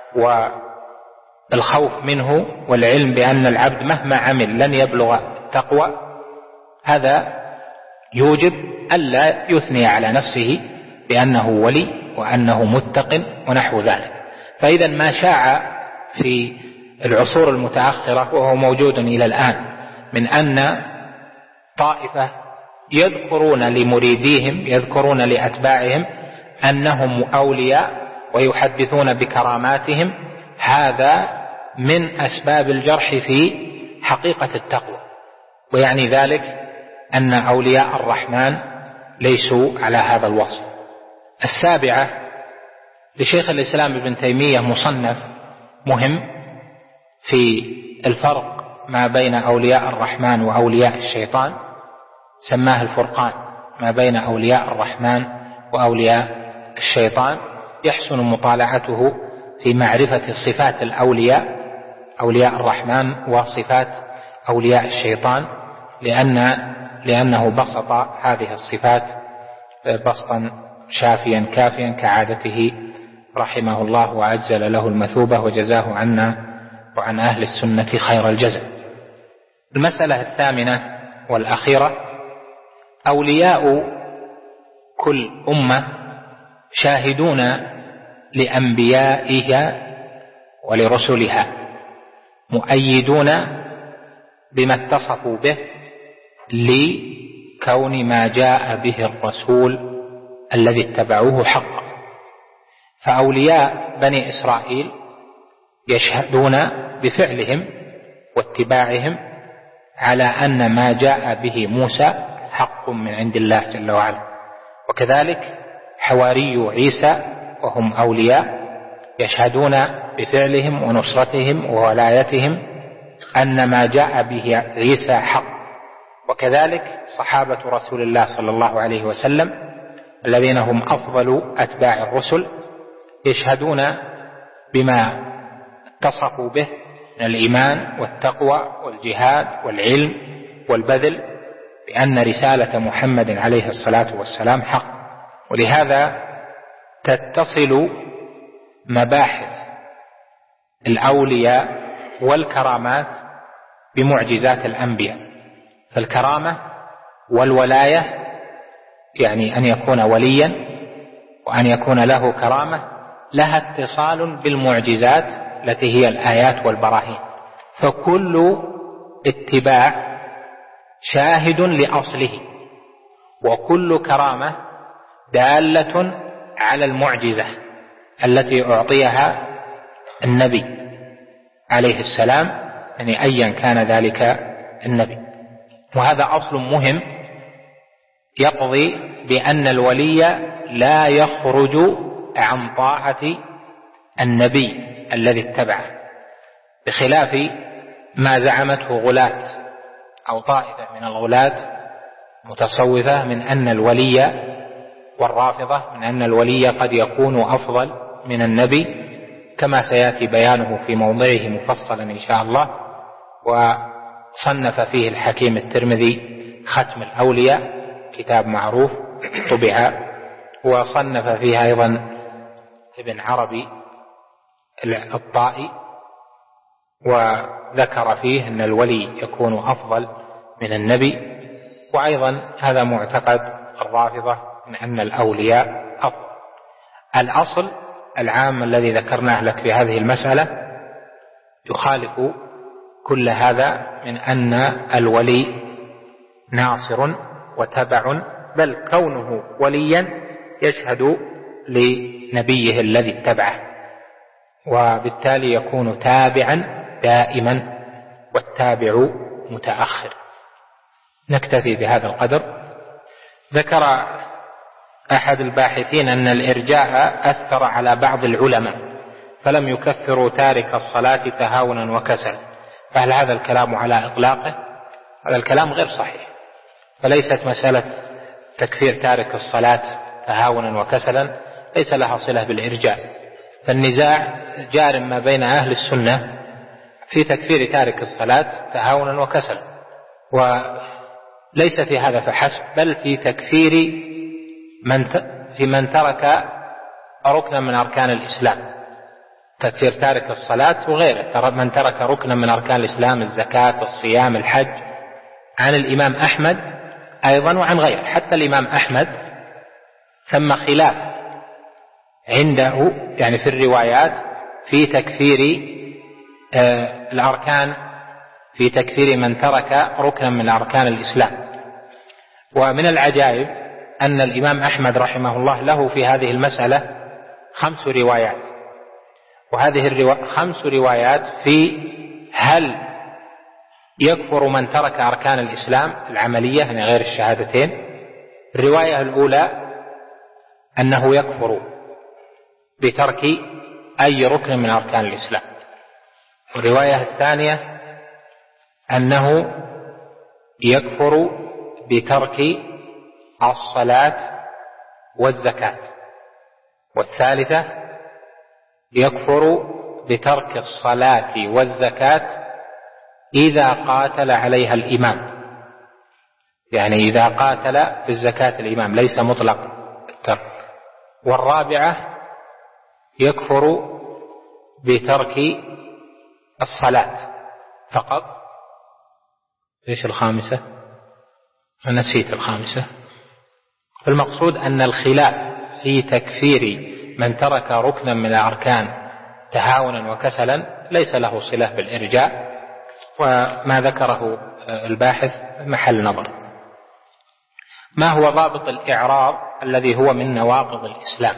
والخوف منه والعلم بأن العبد مهما عمل لن يبلغ التقوى، هذا يوجب ألا يثني على نفسه بأنه ولي وأنه متق ونحو ذلك. فإذا ما شاع في العصور المتأخرة وهو موجود إلى الآن من أن طائفة يذكرون لمريديهم يذكرون لأتباعهم أنهم أولياء ويحدثون بكراماتهم، هذا من أسباب الجرح في حقيقة التقوى، ويعني ذلك أن أولياء الرحمن ليسوا على هذا الوصف. السابعة لشيخ الإسلام ابن تيمية مصنف مهم في الفرق ما بين أولياء الرحمن وأولياء الشيطان، سماه الفرقان ما بين أولياء الرحمن وأولياء الشيطان، يحسن مطالعته في معرفة صفات الأولياء أولياء الرحمن وصفات أولياء الشيطان، لأن لأنه بسط هذه الصفات بسطا شافيا كافيا كعادته رحمه الله وأجزل له المثوبة وجزاه عنا وعن أهل السنة خير الجزاء. المسألة الثامنة والأخيرة: أولياء كل أمة شاهدون لأنبيائها ولرسلها، مؤيدون بما اتصفوا به لكون ما جاء به الرسول الذي اتبعوه حقا. فأولياء بني إسرائيل يشهدون بفعلهم واتباعهم على أن ما جاء به موسى حق من عند الله جل وعلا، وكذلك حواري عيسى وهم أولياء يشهدون بفعلهم ونصرتهم وولايتهم أن ما جاء به عيسى حق، وكذلك صحابة رسول الله صلى الله عليه وسلم الذين هم أفضل أتباع الرسل يشهدون بما اتصفوا به من الإيمان والتقوى والجهاد والعلم والبذل، بأن رسالة محمد عليه الصلاة والسلام حق. ولهذا تتصل مباحث الأولياء والكرامات بمعجزات الأنبياء. فالكرامة والولاية يعني أن يكون وليا وأن يكون له كرامة لها اتصال بالمعجزات التي هي الآيات والبراهين، فكل اتباع شاهد لأصله، وكل كرامة دالة على المعجزة التي أعطيها النبي عليه السلام، يعني أيا كان ذلك النبي. وهذا أصل مهم يقضي بأن الولي لا يخرج عن طاعة النبي الذي اتبعه، بخلاف ما زعمته غلاة أو طائفة من الغلاة متصوفة من أن الولي والرافضة من أن الولي قد يكون أفضل من النبي، كما سيأتي بيانه في موضعه مفصلا إن شاء الله. وصنف فيه الحكيم الترمذي ختم الأولياء، كتاب معروف طبع، وصنف فيه أيضا ابن عربي الطائي، وذكر فيه أن الولي يكون أفضل من النبي. وأيضا هذا معتقد الرافضة من أن الأولياء أفضل. الأصل العام الذي ذكرناه لك في هذه المسألة يخالف كل هذا من أن الولي ناصر وتبع، بل كونه وليا يشهد لنبيه الذي اتبعه، وبالتالي يكون تابعا دائما والتابع متأخر. نكتفي بهذا القدر. ذكر أحد الباحثين أن الإرجاء أثر على بعض العلماء فلم يكفروا تارك الصلاة تهاونا وكسلا، فهل هذا الكلام على إطلاقه؟ هذا الكلام غير صحيح، فليست مسألة تكفير تارك الصلاة تهاونا وكسلا ليس لها صلة بالإرجاء، فالنزاع جار ما بين أهل السنة في تكفير تارك الصلاة تهاونا وكسلا، وليس في هذا فحسب، بل في تكفير من في من ترك ركنا من أركان الإسلام، تكفير تارك الصلاة وغيره، من ترك ركنا من أركان الإسلام، الزكاة، الصيام، الحج، عن الإمام أحمد أيضا وعن غيره. حتى الإمام أحمد ثم خلاف عنده يعني في الروايات في تكفير آه الأركان، في تكفير من ترك ركنا من أركان الإسلام. ومن العجائب أن الإمام أحمد رحمه الله له في هذه المسألة خمس روايات، وهذه الروا... خمس روايات في هل يكفر من ترك أركان الإسلام العملية يعني غير الشهادتين. الرواية الأولى أنه يكفر بترك أي ركن من أركان الإسلام، والرواية الثانية أنه يكفر بترك الصلاة والزكاة، والثالثة يكفر بترك الصلاة والزكاة إذا قاتل عليها الإمام، يعني إذا قاتل بالزكاة الإمام ليس مطلق الترك. والرابعة يكفر بترك الصلاة فقط. إيش الخامسة؟ نسيت الخامسة. فالمقصود أن الخلاف في تكفير من ترك ركنا من الأركان تهاونا وكسلا ليس له صلة بالإرجاء، وما ذكره الباحث محل نظر. ما هو ضابط الإعراض الذي هو من نواقض الإسلام؟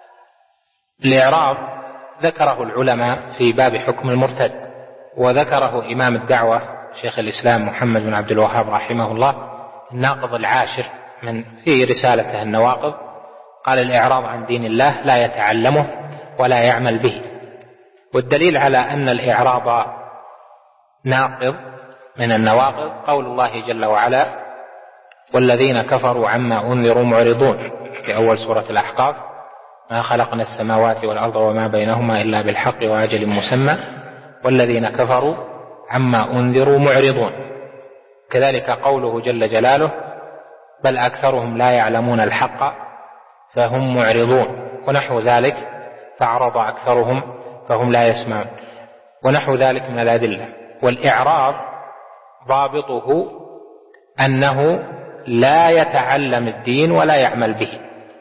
الإعراض ذكره العلماء في باب حكم المرتد، وذكره إمام الدعوة شيخ الإسلام محمد بن عبد الوهاب رحمه الله الناقض العاشر من في رسالته النواقض، قال الإعراض عن دين الله لا يتعلمه ولا يعمل به. والدليل على أن الإعراض ناقض من النواقض قول الله جل وعلا والذين كفروا عما أنذروا معرضون في أول سورة الأحقاف ما خلقنا السماوات والأرض وما بينهما إلا بالحق وأجل مسمى والذين كفروا عما أنذروا معرضون. كذلك قوله جل جلاله بل أكثرهم لا يعلمون الحق فهم معرضون ونحو ذلك فأعرض أكثرهم فهم لا يسمعون ونحو ذلك من الأدلة. والإعراض ضابطه أنه لا يتعلم الدين ولا يعمل به،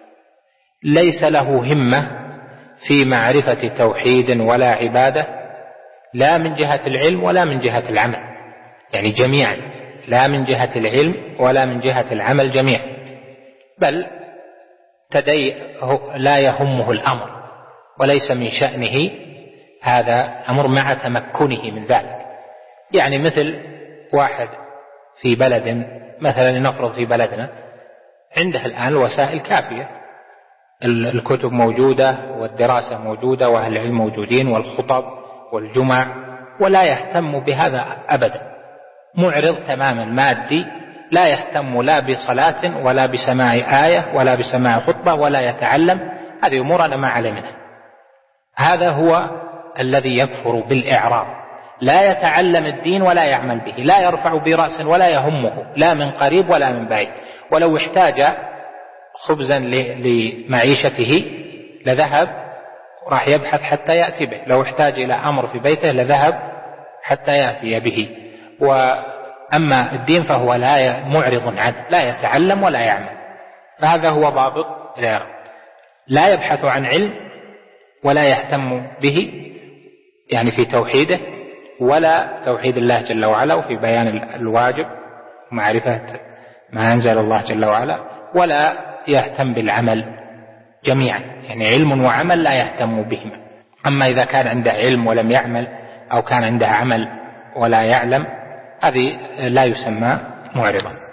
ليس له همة في معرفة توحيد ولا عبادة، لا من جهة العلم ولا من جهة العمل، يعني جميعا لا من جهة العلم ولا من جهة العمل جميعا، بل تدي لا يهمه الأمر وليس من شأنه هذا أمر مع تمكنه من ذلك. يعني مثل واحد في بلد مثلا نفرض في بلدنا عنده الآن الوسائل كافية، الكتب موجودة والدراسة موجودة وأهل العلم موجودين والخطب والجمع، ولا يهتم بهذا أبدا، معرض تماما مادي، لا يهتم لا بصلاة ولا بسماع آية ولا بسماع خطبة ولا يتعلم، هذه أمور أنا ما عليه منها. هذا هو الذي يكفر بالإعراض، لا يتعلم الدين ولا يعمل به، لا يرفع برأس ولا يهمه لا من قريب ولا من بعيد، ولو احتاج خبزا لمعيشته لذهب راح يبحث حتى يأتي به، لو احتاج إلى أمر في بيته لذهب حتى يأتي به. وأما الدين فهو لا معرض عنه، لا يتعلم ولا يعمل، فهذا هو ضابط الإعراض، لا يبحث عن علم ولا يهتم به يعني في توحيده ولا توحيد الله جل وعلا وفي بيان الواجب ومعرفة ما أنزل الله جل وعلا، ولا يهتم بالعمل جميعا، يعني علم وعمل لا يهتم بهما. أما إذا كان عنده علم ولم يعمل، أو كان عنده عمل ولا يعلم، هذه لا يسمى معرضا.